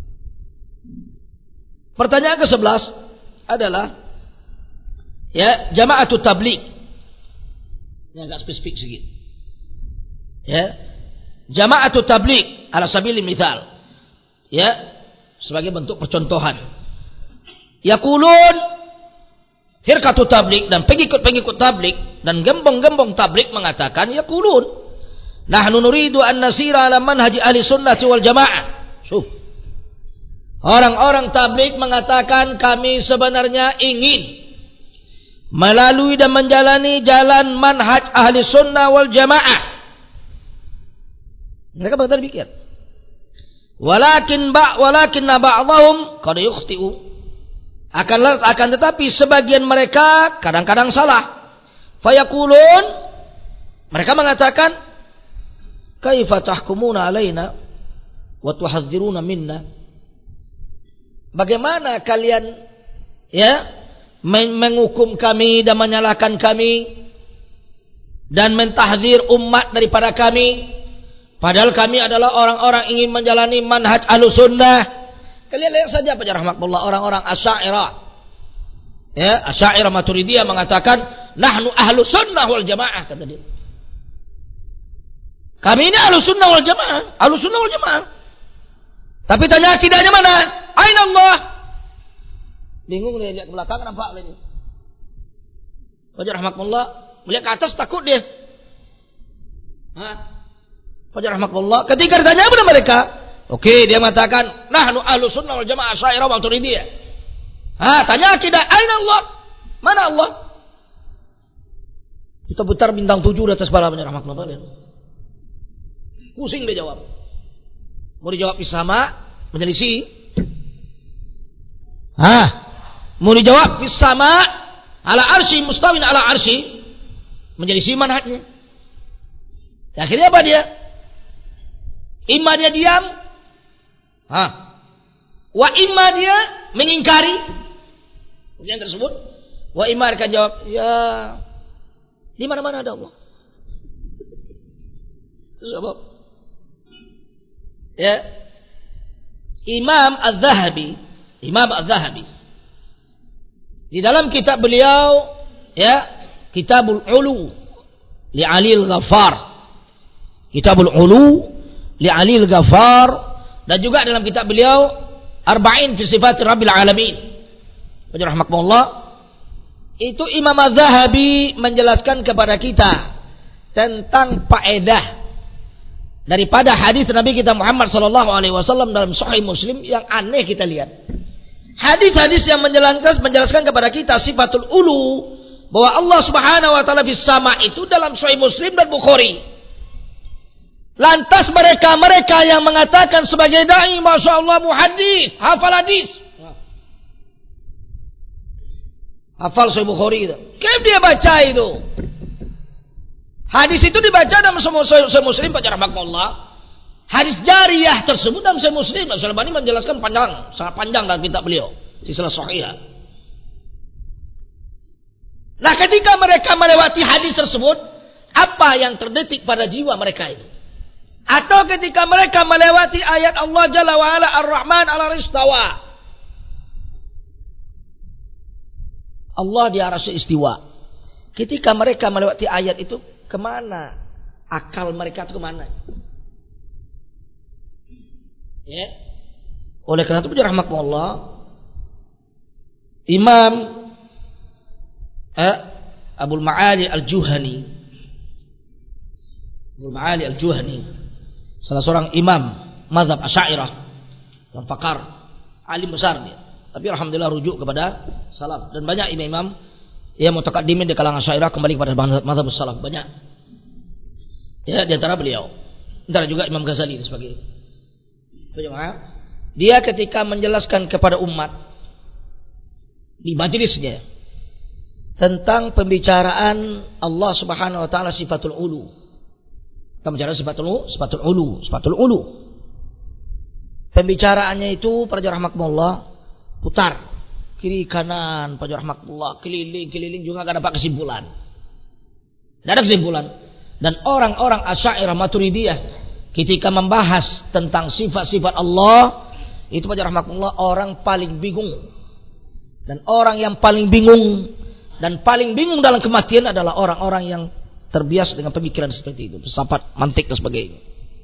Pertanyaan ke sebelas adalah ya, jama'atut tabligh. Ini agak spesifik sedikit. Ya, jama'atut tabligh ala sabilil mithal. Ya, sebagai bentuk percontohan. Yaqulun firqatut tabligh, dan pengikut-pengikut tabligh dan gembong-gembong tabligh mengatakan yaqulun nahnu nuridu an nasira ala manhaj ahli sunnati wal jamaah. Suh. Orang-orang tabligh mengatakan kami sebenarnya ingin melalui dan menjalani jalan manhaj ahli sunnah wal jamaah. Mereka berkata demikian. Walakin ba walakin ba'dhum qad yukhti'u. Akan akan tetapi sebagian mereka kadang-kadang salah. Fayaqulun, mereka mengatakan, kaifa tahkumuna alaina wa tuhadziruna minna? Bagaimana kalian ya menghukum kami dan menyalahkan kami dan mentahdzir umat daripada kami, padahal kami adalah orang-orang ingin menjalani manhaj Ahlussunnah. Kalian lihat saja pada rahmatullah orang-orang Asy'ariyah. Ya, Asy'ariyah Maturidiyah mengatakan nahnu Ahlussunnah wal Jamaah, kata dia. Kami ini Ahlussunnah wal Jamaah, Ahlussunnah wal Jamaah. Tapi tanya akidahnya mana? Aina Allah? Bingung dia, lihat ke belakang nampak lagi. Fajar rahmatullah, melihat ke atas takut dia. Hah? Fajar rahmatullah, ketika ditanya kepada mereka, oke, okay, dia mengatakan nahnu Ahlussunnah wal Jamaah Asy'ariyah Maturidiyah. Ah, tanya akidah, aina Allah? Mana Allah? Kita putar bintang tujuh di atas kepala Fajar rahmatullah. Pusing dia jawab. Mau dijawab sama, menyelisih. Ah, mau dijawab fis sama ala arsy mustawin ala arsy, menyelisih manhajnya. Akhirnya apa dia? Imma dia diam, ha, wa imma dia mengingkari ujian tersebut, wa imma akan jawab, ya di mana-mana ada Allah. Sebab ya, Imam Az-Zahabi, Imam Az-Zahabi di dalam kitab beliau ya, Kitabul Ulu li Ali Al-Ghaffar, Kitabul Ulu li Ali Al-Ghaffar, dan juga dalam kitab beliau Arba'in fi Sifatir Rabbil Alamin. Rahmatullah, itu Imam Az-Zahabi menjelaskan kepada kita tentang faedah daripada hadis Nabi kita Muhammad sallallahu alaihi wasallam dalam Sahih Muslim yang aneh kita lihat. Hadis-hadis yang menjelaskan menjelaskan kepada kita sifatul ulu, bahwa Allah Subhanahu wa taala fis sama itu dalam Sahih Muslim dan Bukhari. Lantas mereka-mereka yang mengatakan sebagai dai, Masya Allah, muhaddis, hafal hadis, hafal Sahih Bukhari itu, kayak dia baca itu hadis itu dibaca dalam Sahih Muslim, Pak Rahmatullah. Hadis jariyah tersebut dalam Sahih Muslim, Al-Albani menjelaskan panjang, sangat panjang dalam kitab beliau Silsilah Shahihah. Nah, ketika mereka melewati hadis tersebut, apa yang terdetik pada jiwa mereka itu? Atau ketika mereka melewati ayat Allah Jalla wa'ala Ar-Rahman al-Istawa. Allah di arasy istiwa. Ketika mereka melewati ayat itu, kemana akal mereka itu kemana? Ya. Oleh karena itu rahmatullah, Imam eh, Abul Ma'ali Al-Juhani, Abul Ma'ali Al-Juhani, salah seorang imam mazhab Asy'ariyah yang pakar, alim besar dia. Tapi alhamdulillah rujuk kepada salaf, dan banyak imam-imam yang mutaqaddimin di kalangan Asy'ariyah kembali kepada mazhab salaf, banyak. Ya, di antara beliau. Antara juga Imam Ghazali dan sebagainya. Bagaimana? Dia ketika menjelaskan kepada umat di majlisnya tentang pembicaraan Allah Subhanahu wa taala sifatul ulu. Kita bicara sifatul sifatul ulu, sifatul ulu. Pembicaraannya itu para rahmatullah putar kiri kanan, para rahmatullah keliling-keliling juga enggak dapat kesimpulan. Enggak ada kesimpulan. Dan orang-orang Asy'ariyah Maturidiyah ketika membahas tentang sifat-sifat Allah, itu pada rahmatullah orang paling bingung. Dan orang yang paling bingung dan paling bingung dalam kematian adalah orang-orang yang terbiasa dengan pemikiran seperti itu, filsafat, mantik dan sebagainya.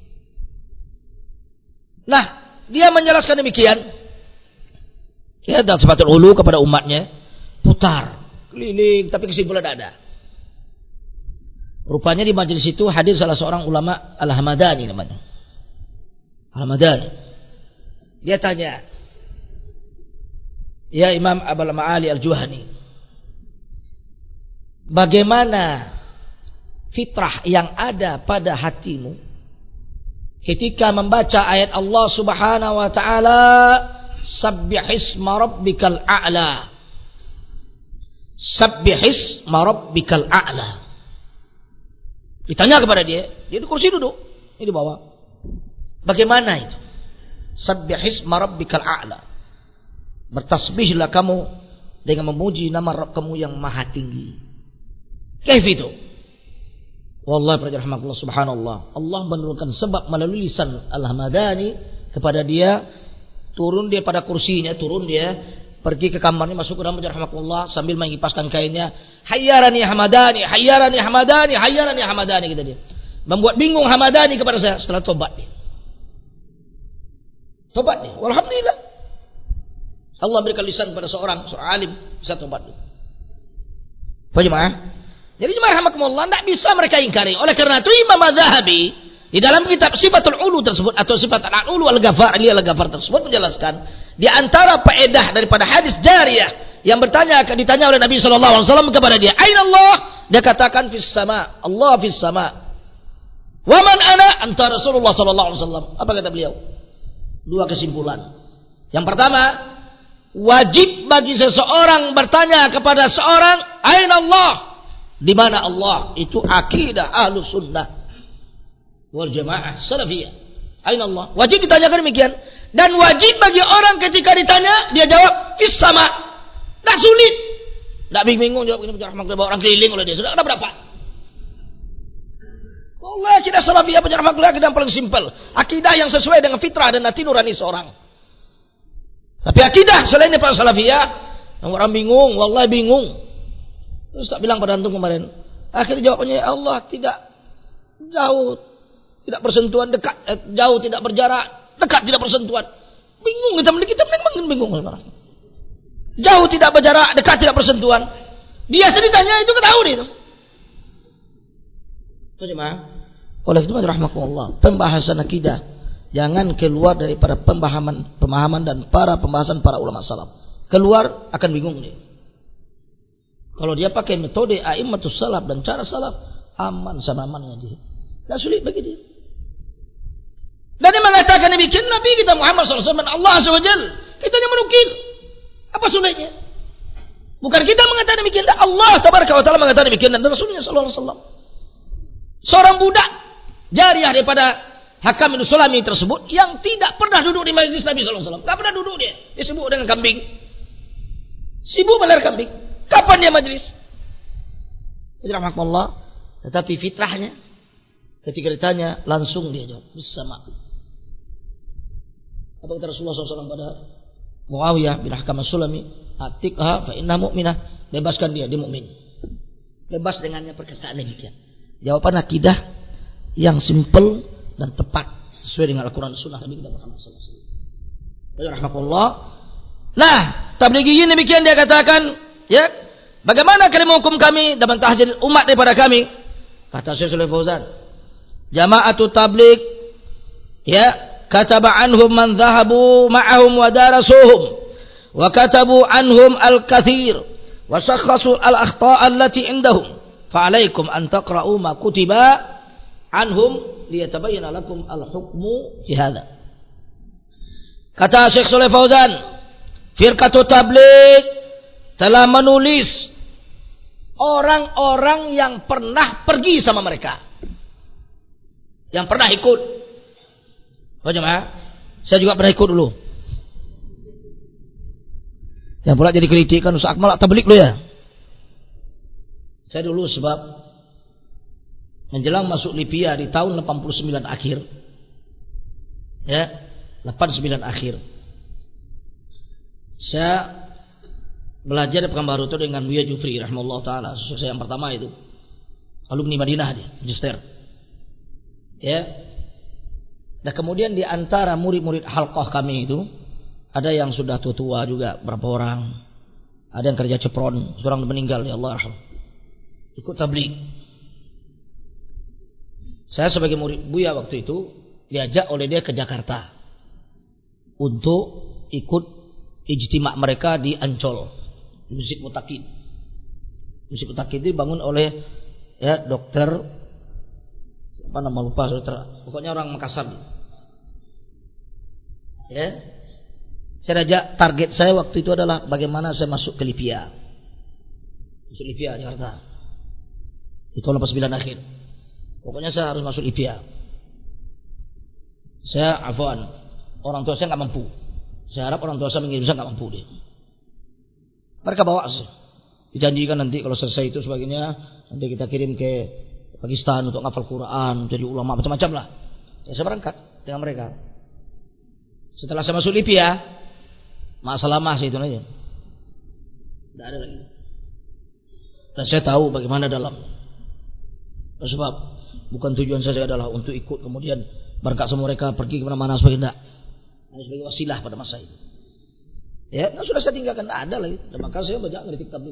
Nah, dia menjelaskan demikian. Ya, dan sifatul ulu kepada umatnya, putar, keliling, tapi kesimpulan tidak ada. Rupanya di majelis itu hadir salah seorang ulama Al-Hamadani namanya. Al-Hamadani. Dia tanya, ya Imam Abul Ma'ali Al-Juhani, bagaimana fitrah yang ada pada hatimu ketika membaca ayat Allah Subhanahu wa taala, sabbihisma rabbikal a'la, sabbihisma rabbikal a'la. Ditanya kepada dia, dia di kursi duduk, ini di bawah. Bagaimana itu? Sabbihisma rabbikal a'la. Bertasbihlah kamu dengan memuji nama Rabb kamu yang maha tinggi. Kaif itu? Wallahi para rahmatullah subhanallah, Allah menurunkan sebab melalui lisan Al-Hamadani kepada dia, turun dia pada kursinya, turun dia pergi ke kamarnya, masuk ke dalam rahmatullah sambil mengipaskan kainnya. Hayyarani Hamadani, hayyarani Hamadani, hayyarani Hamadani, kata dia. Membuat bingung Hamadani kepada saya. Setelah tobat dia. Tobat dia. Alhamdulillah. Allah berikan lisan kepada seorang, seorang alim, bisa tobat dia. Apa jemaah? Jadi jemaah rahmatullah, tidak bisa mereka ingkari. Oleh karena itu Imam Az-Zahabi di dalam kitab Sifatul Ulu tersebut atau Sifat Al-Ulu Al-Ghafar, Ali Al-Ghafar tersebut menjelaskan di antara faedah daripada hadis jariyah yang bertanya ditanya oleh Nabi sallallahu alaihi wasallam kepada dia, "Aina Allah?" Dia katakan fis sama, Allah fis sama. Wa man ana? Anta Rasulullah sallallahu alaihi wasallam. Apa kata beliau? Dua kesimpulan. Yang pertama, wajib bagi seseorang bertanya kepada seorang, "Aina Allah?" Di mana Allah? Itu akidah Ahlus Sunnah wal Jamaah Salafiyah. Aina Allah? Wajib ditanyakan demikian. Dan wajib bagi orang ketika ditanya dia jawab fis sama. Tak sulit. Tak bingung jawab ini rahmatullah, orang keliling oleh dia. Sudah ada berapa? Allah akidah salafiyah rahmatullah, akidah yang paling simpel. Akidah yang sesuai dengan fitrah dan hati nurani seorang. Tapi akidah selain daripada salafiyah, orang bingung, wallahi bingung. Terus tak bilang pada antum kemarin. Akhirnya jawabannya Allah tidak jauh, tidak bersentuhan, dekat, eh, jauh tidak berjarak, dekat tidak bersentuhan. Bingung kita kita memang bingung. Jauh tidak berjarak, dekat tidak bersentuhan. Dia sendiri tanya itu ketahui dia. Itu jemaah. Oleh itu rahmatullah, pembahasan akidah jangan keluar daripada pemahaman pemahaman dan para pembahasan para ulama salaf. Keluar akan bingung dia. Kalau dia pakai metode a'immatus salaf dan cara salaf, aman sama amannya dia. Tidak sulit bagi dia. Dan dia mengatakan demikian Nabi kita Muhammad sallallahu alaihi wasallam, Allah azza wajalla, kita yang menukil. Apa sulitnya? Bukan kita mengatakan demikian, Allah tabaraka wa taala mengatakan demikian dan Rasulnya sallallahu alaihi wasallam. Seorang budak jariyah daripada Hakam bin Sulami tersebut yang tidak pernah duduk di majlis Nabi sallallahu alaihi wasallam. Tidak pernah duduk dia. Dia sibuk dengan kambing. Sibuk melihara kambing. Kapan dia majlis? Rahmatullah. Tetapi fitrahnya Ketika ditanya, langsung dia jawab, bersama. Apa kata Rasulullah shallallahu alaihi wasallam pada Muawiyah bin Hakam As-Sulami, atikha fa inna mu'minah, bebaskan dia, dia mukmin. Bebas dengannya perkataan demikian. Jawaban akidah yang simpel dan tepat sesuai dengan Al-Quran dan Sunnah Nabi kita Muhammad sallallahu alaihi wasallam. Rahmatullah. Nah, tablighiyin demikian dia katakan, ya, bagaimana kalian menghukum kami dan mentahdir umat daripada kami? Kata Syekh Shalih Fauzan, jama'atu tabligh, ya, kataba anhum man dhahabu ma'ahum wa darasuhum wa katabu anhum al-kathir wa shakhasu al-akhta' allati indahum fa 'alaikum an taqra'u ma kutiba anhum liyatabayyana lakum al-hukmu fi hadha. Kata Syekh Shalih Fauzan, firqatu tabligh telah menulis orang-orang yang pernah pergi sama mereka, yang pernah ikut. Oh jemaah, saya juga pernah ikut dulu. Yang pula jadi kritikan Ustaz Akmal tabligh lo ya. Saya dulu sebab menjelang masuk Libya di tahun delapan puluh sembilan akhir, ya, delapan puluh sembilan akhir, saya belajar di Pekanbaru itu dengan Buya Jufri rahimahullah taala, saya yang pertama itu alumni Madinah dia, magister, ya. Dan kemudian di antara murid-murid halqah kami itu ada yang sudah tua-tua juga, berapa orang, ada yang kerja cepron, seorang meninggal ya Allah arham, ikut tabligh. Saya sebagai murid Buya waktu itu diajak oleh dia ke Jakarta untuk ikut ijtima' mereka di Ancol, di Masjid Mutakin. Masjid Mutakin itu dibangun oleh ya dokter apa nama lupa, pokoknya orang Makassar. Ya, saya ajak, target saya waktu itu adalah bagaimana saya masuk ke Libya, masuk Libya Jakarta. Itu delapan puluh sembilan akhir. Pokoknya saya harus masuk Libya. Saya afwan, orang tua saya nggak mampu. Saya harap orang tua saya mengirim saya nggak mampu dia. Mereka bawa sih, dijanjikan nanti kalau selesai itu sebagainya nanti kita kirim ke Pakistan untuk ngafal Quran, jadi ulama macam-macam lah. Saya berangkat dengan mereka. Setelah saya masuk Libya, masalah masih itu aja, tidak ada lagi. Dan saya tahu bagaimana dalam. Sebab bukan tujuan saya adalah untuk ikut kemudian berangkat sama mereka pergi kemana-mana sebagai tidak, hanya sebagai wasilah pada masa itu. Ya, nah sudah saya tinggalkan, tidak ada lagi. Dan maka saya banyak ngeritik tabligh.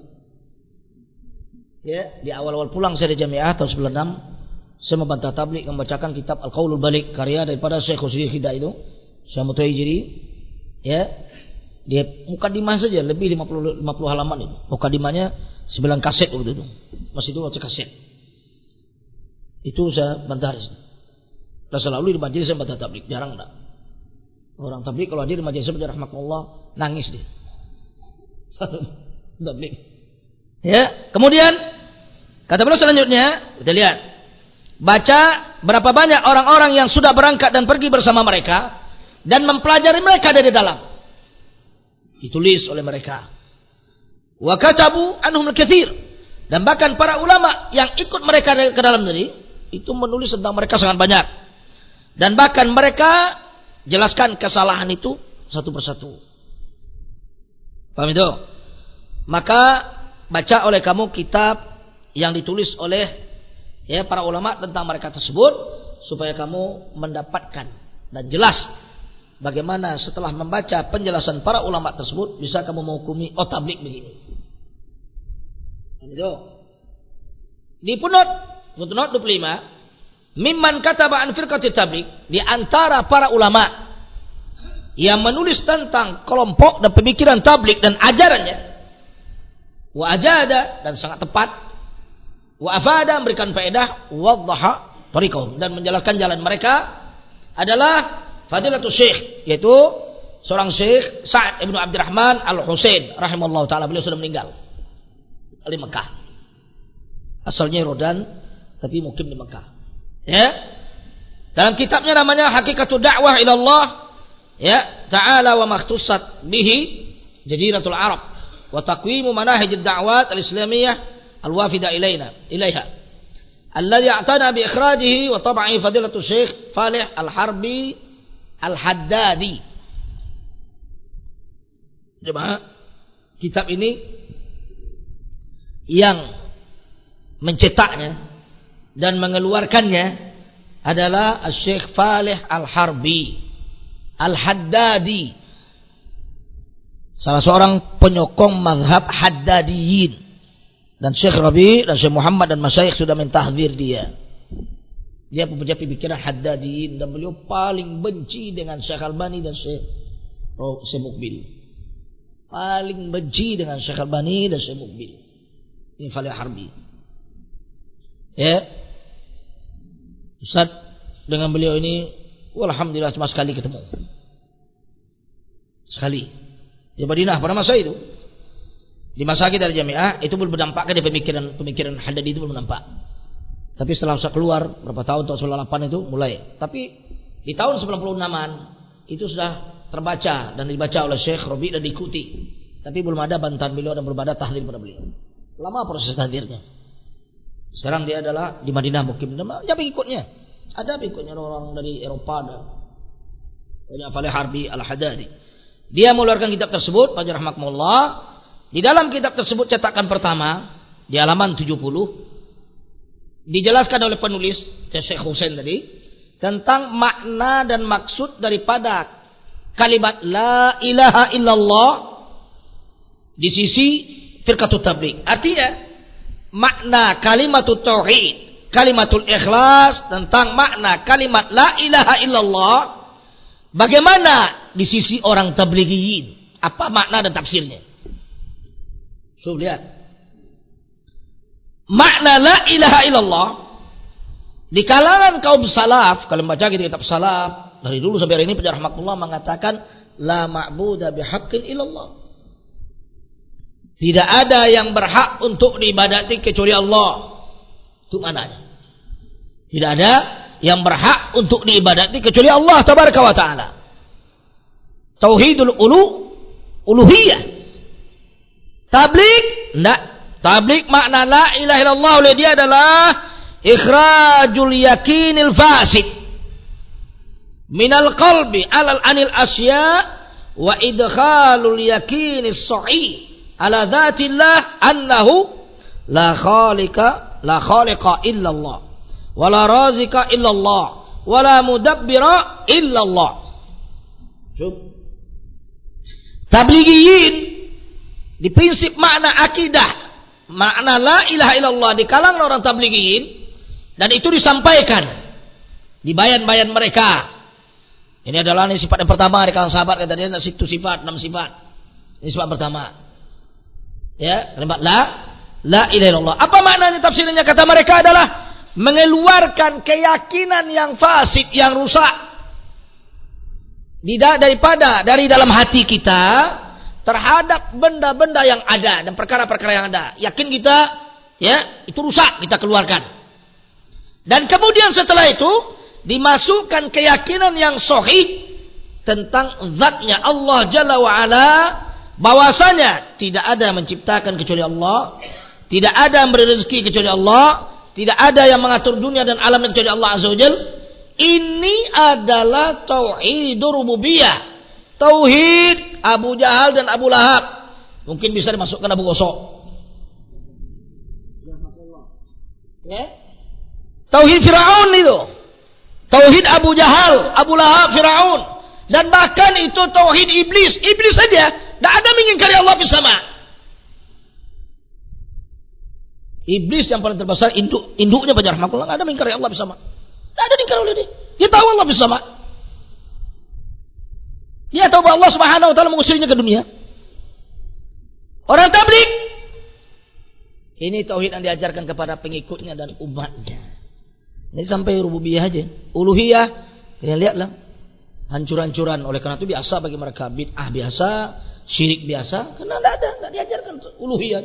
Ya, di awal-awal pulang saya di Jamiah tahun sembilan puluh enam, saya membantah tabligh, membacakan kitab Al-Qaulul Balik karya daripada Syekh Khusyid Khida itu, Syekh Mutaijiri. Ya, dia mukadimah saja lebih lima puluh, lima puluh halaman itu. Mukadimahnya sembilan kaset waktu itu. Masih itu waktu kaset. Itu saya bantah. Dan selalu di majelis saya bantah tabligh, jarang enggak. Orang tabligh kalau hadir di majelis saya rahmatullah nangis dia. Satu tabligh. Ya, kemudian kata beliau selanjutnya, kita lihat, baca berapa banyak orang-orang yang sudah berangkat dan pergi bersama mereka dan mempelajari mereka dari dalam. Ditulis oleh mereka. Wa katabu anhum al-katsir, dan bahkan para ulama yang ikut mereka ke dalam negeri itu menulis tentang mereka sangat banyak. Dan bahkan mereka jelaskan kesalahan itu satu persatu. Paham itu? Maka baca oleh kamu kitab yang ditulis oleh ya para ulama tentang mereka tersebut supaya kamu mendapatkan dan jelas bagaimana setelah membaca penjelasan para ulama tersebut bisa kamu menghukumi oh tabligh begini. Itu. Di punot punot dua puluh lima, mimman kataba an firqati tabligh, di antara para ulama yang menulis tentang kelompok dan pemikiran tabligh dan ajarannya, wa ajada, dan sangat tepat, wa afada, memberikan faedah, wadhaha tariqahum, dan menjelaskan jalan mereka adalah Fadilatul Syekh, yaitu seorang Syekh Sa'ad Ibnu Abdurrahman Al-Husain rahimallahu taala. Beliau sudah meninggal di Mekah. Asalnya Rodan tapi mukim di Mekah. Ya. Dalam kitabnya namanya Hakikatul Da'wah ila Allah, ya, ta'ala wa makhtussat bihi Jaziratul Arab wa taqwimu manahij ad-da'wat al-islamiyah al-wafida ilaina ilaiha. alladhi i'tana bi ikhrajihi wa tab'i fadilatu Syekh Falih Al-Harbi Al-Haddadi. Jemaah, kitab ini yang mencetaknya dan mengeluarkannya adalah Syekh Falih Al-Harbi Al-Haddadi, salah seorang penyokong mazhab Haddadiyin. Dan Syekh Rabi dan Syekh Muhammad dan Masyayikh sudah mentahdzir dia. Dia punya pemikiran Haddadiyin dan beliau paling benci dengan Syekh Albani dan Syekh oh, Syekh Mukbil. Paling benci dengan Syekh Albani dan Syekh Mukbil. Ini Falih Harbi. Ya. Ustaz, dengan beliau ini alhamdulillah cuma sekali ketemu. Sekali. Di Madinah pada masa itu. Di masa kita dari Jamiah itu belum berdampak ke pemikiran-pemikiran Haddadi itu belum nampak. Tapi setelah saya keluar berapa tahun tahun sembilan puluh delapan itu mulai. Tapi di tahun sembilan puluh enaman itu sudah terbaca dan dibaca oleh Syekh Rabi dan diikuti. Tapi belum ada bantahan beliau dan belum ada tahdir pada beliau. Lama proses tahdirnya. Sekarang dia adalah di Madinah mukim. Ya pengikutnya. Ada pengikutnya orang dari Eropa ada. Banyak Falih Harbi Al-Haddadi. Dia mengeluarkan kitab tersebut, Pak rahmatullah. Di dalam kitab tersebut cetakan pertama di halaman tujuh puluh dijelaskan oleh penulis Syekh Husain tadi tentang makna dan maksud daripada kalimat la ilaha illallah di sisi firqatut tabligh. Artinya makna kalimatut tauhid, kalimatul ikhlas, tentang makna kalimat la ilaha illallah bagaimana di sisi orang tablighiyin, apa makna dan tafsirnya. Coba lihat. Makna la ilaha illallah di kalangan kaum salaf, kalau membaca kitab salaf dari dulu sampai hari ini Pak rahmatullah mengatakan la ma'budu bihaqqin illallah. Tidak ada yang berhak untuk diibadati kecuali Allah. Itu maknanya. Tidak ada yang berhak untuk diibadati kecuali Allah tabaraka wa taala. Tauhidul ulu uluhiyah. Tabligh enggak. Tabligh makna la ilaha illallah oleh dia adalah ikhrajul yakinil fasid minal qalbi alal anil asya wa idkhalul yakinis sahih ala dzatillah annahu la khaliqa la khaliqa illallah wa la razika illallah wa la mudabbira illallah. Tablighiyin di prinsip makna akidah, makna la ilaha illallah di kalangan orang tablighiyin, dan itu disampaikan di bayan-bayan mereka. Ini adalah ini sifat yang pertama dari kalangan sahabat, kata dia itu sifat, enam sifat. Ini sifat pertama. Ya, kalimat la la ilaha illallah. Apa maknanya tafsirnya kata mereka adalah mengeluarkan keyakinan yang fasid, yang rusak daripada dari dalam hati kita terhadap benda-benda yang ada dan perkara-perkara yang ada. Yakin kita, ya, itu rusak, kita keluarkan. Dan kemudian setelah itu dimasukkan keyakinan yang sahih tentang zatnya Allah Jalla wa Ala, bahwasanya tidak ada yang menciptakan kecuali Allah, tidak ada yang beri rezeki kecuali Allah, tidak ada yang mengatur dunia dan alam kecuali Allah Azza wa Jalla. Ini adalah tauhidur rububiyah. Tauhid Abu Jahal dan Abu Lahab. Mungkin bisa dimasukkan Abu Gosok. Ya. Tauhid Firaun itu. Tauhid Abu Jahal, Abu Lahab, Firaun. Dan bahkan itu tauhid iblis. Iblis saja tidak ada mengingkari Allah fis sama. Iblis yang paling terbesar, induk induknya banyak rahmatullah, tidak ada mengingkari Allah fis sama. Tidak ada mengingkari oleh dia. Dia tahu Allah fis sama. Dia tahu bahwa Allah Subhanahu wa taala mengusirnya ke dunia. Orang tabligh ini tauhid yang diajarkan kepada pengikutnya dan umatnya. Ini sampai rububiyah aja. Uluhiyah, kalian lihatlah. Hancur-hancuran. Oleh karena itu biasa bagi mereka, bid'ah biasa, syirik biasa, karena tidak ada, tidak diajarkan uluhiyah.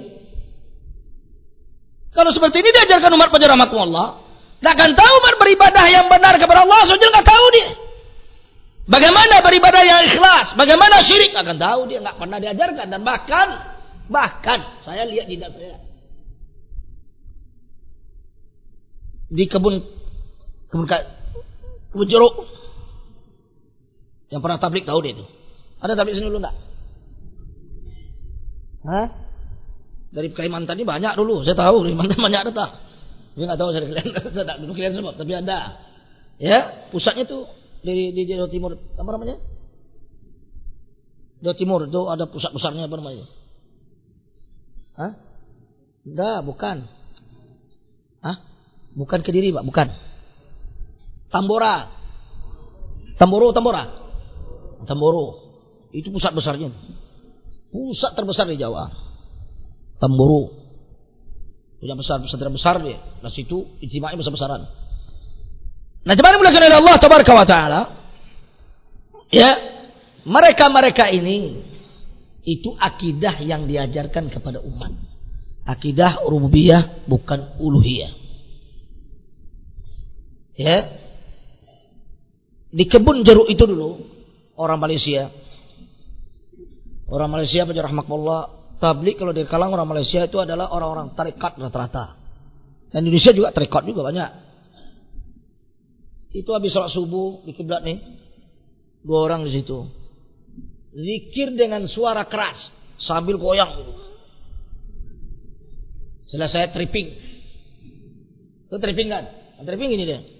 Kalau seperti ini diajarkan umat pada rahmatullah, tidak akan tahu beribadah yang benar kepada Allah, soalnya nggak tahu dia. Bagaimana beribadah yang ikhlas, bagaimana syirik, akan tahu dia, nggak pernah diajarkan. Dan bahkan bahkan saya lihat tidak saya di kebun kebun kebun jeruk. Yang pernah tablik tahu dia itu. Ada tablik sini dulu enggak? Hah? Dari Kalimantan ini banyak dulu. Saya tahu Kalimantan banyak ada tak? Saya enggak tahu saya kalian saya tak dulu kalian sebab tapi ada. Ya, pusatnya tuh di di Jawa Timur apa namanya? Jawa Timur itu ada pusat besarnya apa namanya? Hah? Enggak, bukan. Hah? Bukan Kediri, Pak, bukan. Tambora. Tamboro, Tambora. Tamboro. Itu pusat besarnya. Pusat terbesar di Jawa. Tamboro. Punya besar, pesantren besar dia. Nah situ ijtimai besar-besaran. Nah, jemaah dimuliakan oleh Allah tabaraka wa taala. Ya, mereka-mereka ini itu akidah yang diajarkan kepada umat. Akidah rububiyah bukan uluhiyah. Ya. Di kebun jeruk itu dulu orang Malaysia. Orang Malaysia pada rahmatullah, tablik kalau di kalangan orang Malaysia itu adalah orang-orang tarekat rata-rata. Dan Indonesia juga tarekat juga banyak. Itu habis sholat subuh di kiblat nih, dua orang di situ. Zikir dengan suara keras sambil goyang gitu. Selesai tripping. Itu tripping kan? Tripping ini dia.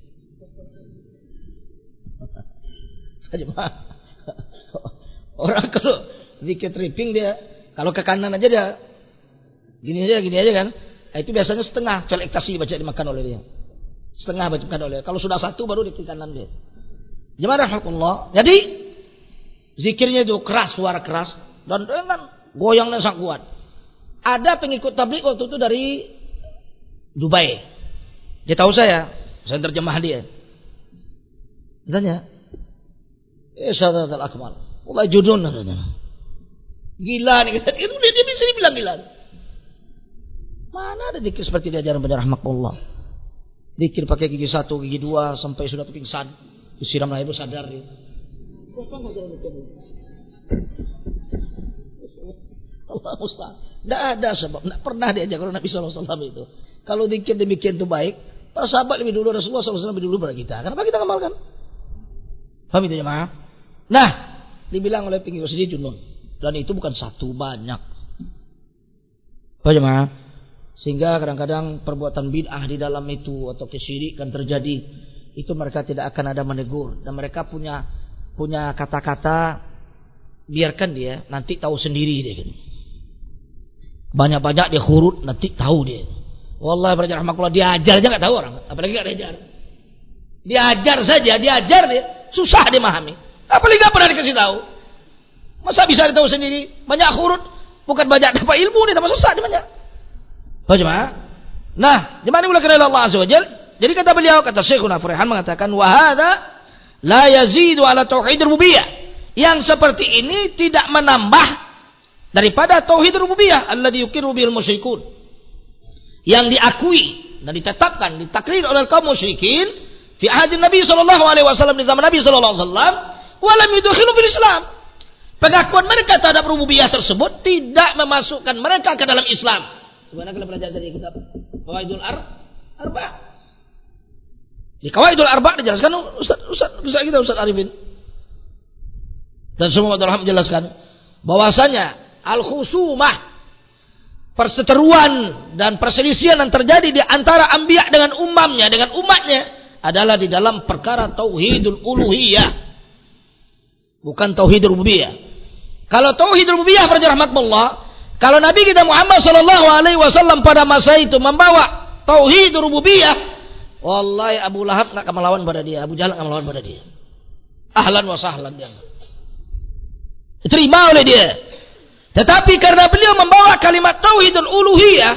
Orang kalau zikir tripping dia, kalau ke kanan aja dia gini aja, gini aja kan. Nah, itu biasanya setengah cel ektasi baca dimakan oleh dia. Setengah baca dimakan oleh dia. Kalau sudah satu baru di kanan dia. Jemaah rahmatullah. Jadi zikirnya itu keras, suara keras dan dengan goyangnya sangat kuat. Ada pengikut tabligh waktu itu dari Dubai. Dia tahu saya, saya terjemah dia. Tanya, eh syahadatul akmal. Wallah judun katanya. Gila nih kata itu dia, dia bisa dibilang gila. Mana ada zikir seperti diajaran pada rahmatullah. Zikir pakai gigi satu, gigi dua sampai sudah pingsan, disiram air baru sadar dia. Siapa ngajarin itu? Allah musta'an. Tidak ada sebab, tidak pernah diajarkan Nabi sallallahu alaihi wasallam itu. Kalau zikir demikian itu baik, para sahabat lebih dulu, Rasulullah sallallahu alaihi wasallam lebih dulu pada kita. Kenapa kita ngamalkan? Paham itu jemaah? Nah, dibilang oleh pengikut sendiri junun. Dan itu bukan satu, banyak. Paham jemaah? Sehingga kadang-kadang perbuatan bid'ah di dalam itu atau kesyirikan terjadi, itu mereka tidak akan ada menegur. Dan mereka punya punya kata-kata, biarkan dia nanti tahu sendiri dia. Banyak-banyak dia khurut nanti tahu dia. Wallahi belajar rahmatullah diajar aja nggak tahu orang, apalagi nggak diajar. Diajar saja, diajar dia susah dimahami. Apalagi nggak pernah dikasih tahu. Masa bisa ditahu sendiri? Banyak khurut, bukan banyak dapat ilmu dia tambah sesat dia banyak. Tahu jemaah? Nah, jemaah ini mulai oleh Allah Azza wa Jalla. Jadi kata beliau, kata Syekhuna Furihan mengatakan, wa hadza la yazidu ala tauhid rububiyah. Yang seperti ini tidak menambah daripada tauhid rububiyah alladzi yuqirru bil musyrikun. Yang diakui dan ditetapkan, ditakrir oleh kaum musyrikin fi ahadin Nabi sallallahu alaihi wasallam di zaman Nabi sallallahu alaihi wasallam wa lam yudkhilu fil Islam. Pengakuan mereka terhadap rububiyah tersebut tidak memasukkan mereka ke dalam Islam. Sebenarnya kalau belajar dari kitab Qawaidul Arba'. Di Qawaidul Arba' dijelaskan Ustaz Ustaz Ustaz kita Ustaz Arifin. Dan semua ulama menjelaskan bahwasanya al-khusumah, perseteruan dan perselisihan yang terjadi di antara anbiya dengan umamnya, dengan umatnya adalah di dalam perkara tauhidul uluhiyah, bukan tauhidul rububiyah. Kalau tauhidul rububiyah pada rahmatullah, kalau Nabi kita Muhammad sallallahu alaihi wasallam pada masa itu membawa tauhidul rububiyah, wallahi Abu Lahab enggak akan melawan pada dia, Abu Jahal enggak melawan pada dia. Ahlan wa sahlan dia. Diterima oleh dia. Tetapi karena beliau membawa kalimat tauhidul uluhiyah,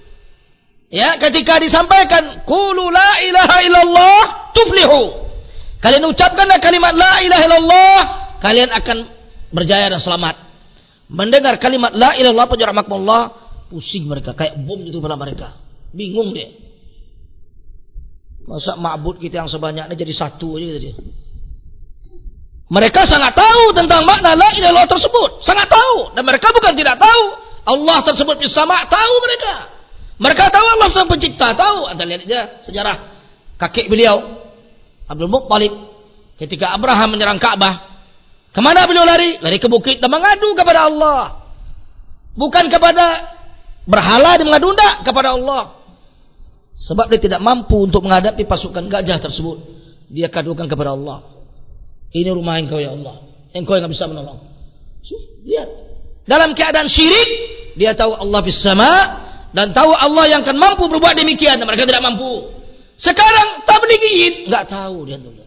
ya, ketika disampaikan qulu la ilaha illallah tuflihu. Kalian ucapkanlah kalimat la ilaha illallah, kalian akan berjaya dan selamat. Mendengar kalimat la ilaha illallah pada rahmatullah, pusing mereka kayak bom itu pada mereka. Bingung dia. Masa ma'bud kita yang sebanyak ini jadi satu aja gitu dia. Mereka sangat tahu tentang makna la ilaha illallah tersebut, sangat tahu, dan mereka bukan tidak tahu. Allah tersebut di sama, tahu mereka. Mereka tahu Allah sang pencipta, tahu. Anda lihat aja sejarah kakek beliau Abdul Muttalib ketika Abraham menyerang Ka'bah. Kemana beliau lari? Lari ke bukit dan mengadu kepada Allah. Bukan kepada berhala dan mengadu, enggak, kepada Allah. Sebab dia tidak mampu untuk menghadapi pasukan gajah tersebut. Dia kadukan kepada Allah. Ini rumah engkau ya Allah. Engkau yang bisa menolong. Lihat. Dalam keadaan syirik, dia tahu Allah bis-sama dan tahu Allah yang akan mampu berbuat demikian. Dan mereka tidak mampu. Sekarang tablighiyin enggak tahu dia tuh.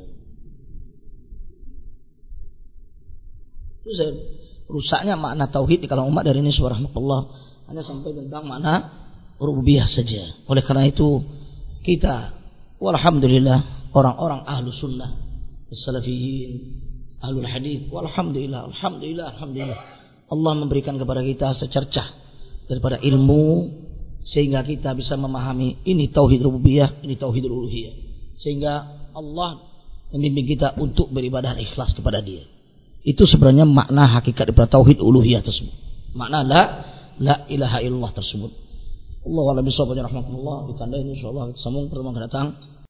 Itu rusaknya makna tauhid di kalangan umat dari ini subhanallah, hanya sampai tentang makna rububiyah saja. Oleh karena itu kita walhamdulillah orang-orang ahlu sunnah as-salafiyin ahlul hadith walhamdulillah alhamdulillah alhamdulillah Allah memberikan kepada kita secercah daripada ilmu sehingga kita bisa memahami ini tauhid rububiyah, ini tauhid uluhiyah, sehingga Allah membimbing kita untuk beribadah ikhlas kepada Dia. Itu sebenarnya makna hakikat daripada tauhid uluhiyah tersebut. Makna la la ilaha illallah tersebut. Allah wa'ala bisawab wa rahmatullah. Ditandai insyaallah kita sambung pertemuan akan datang.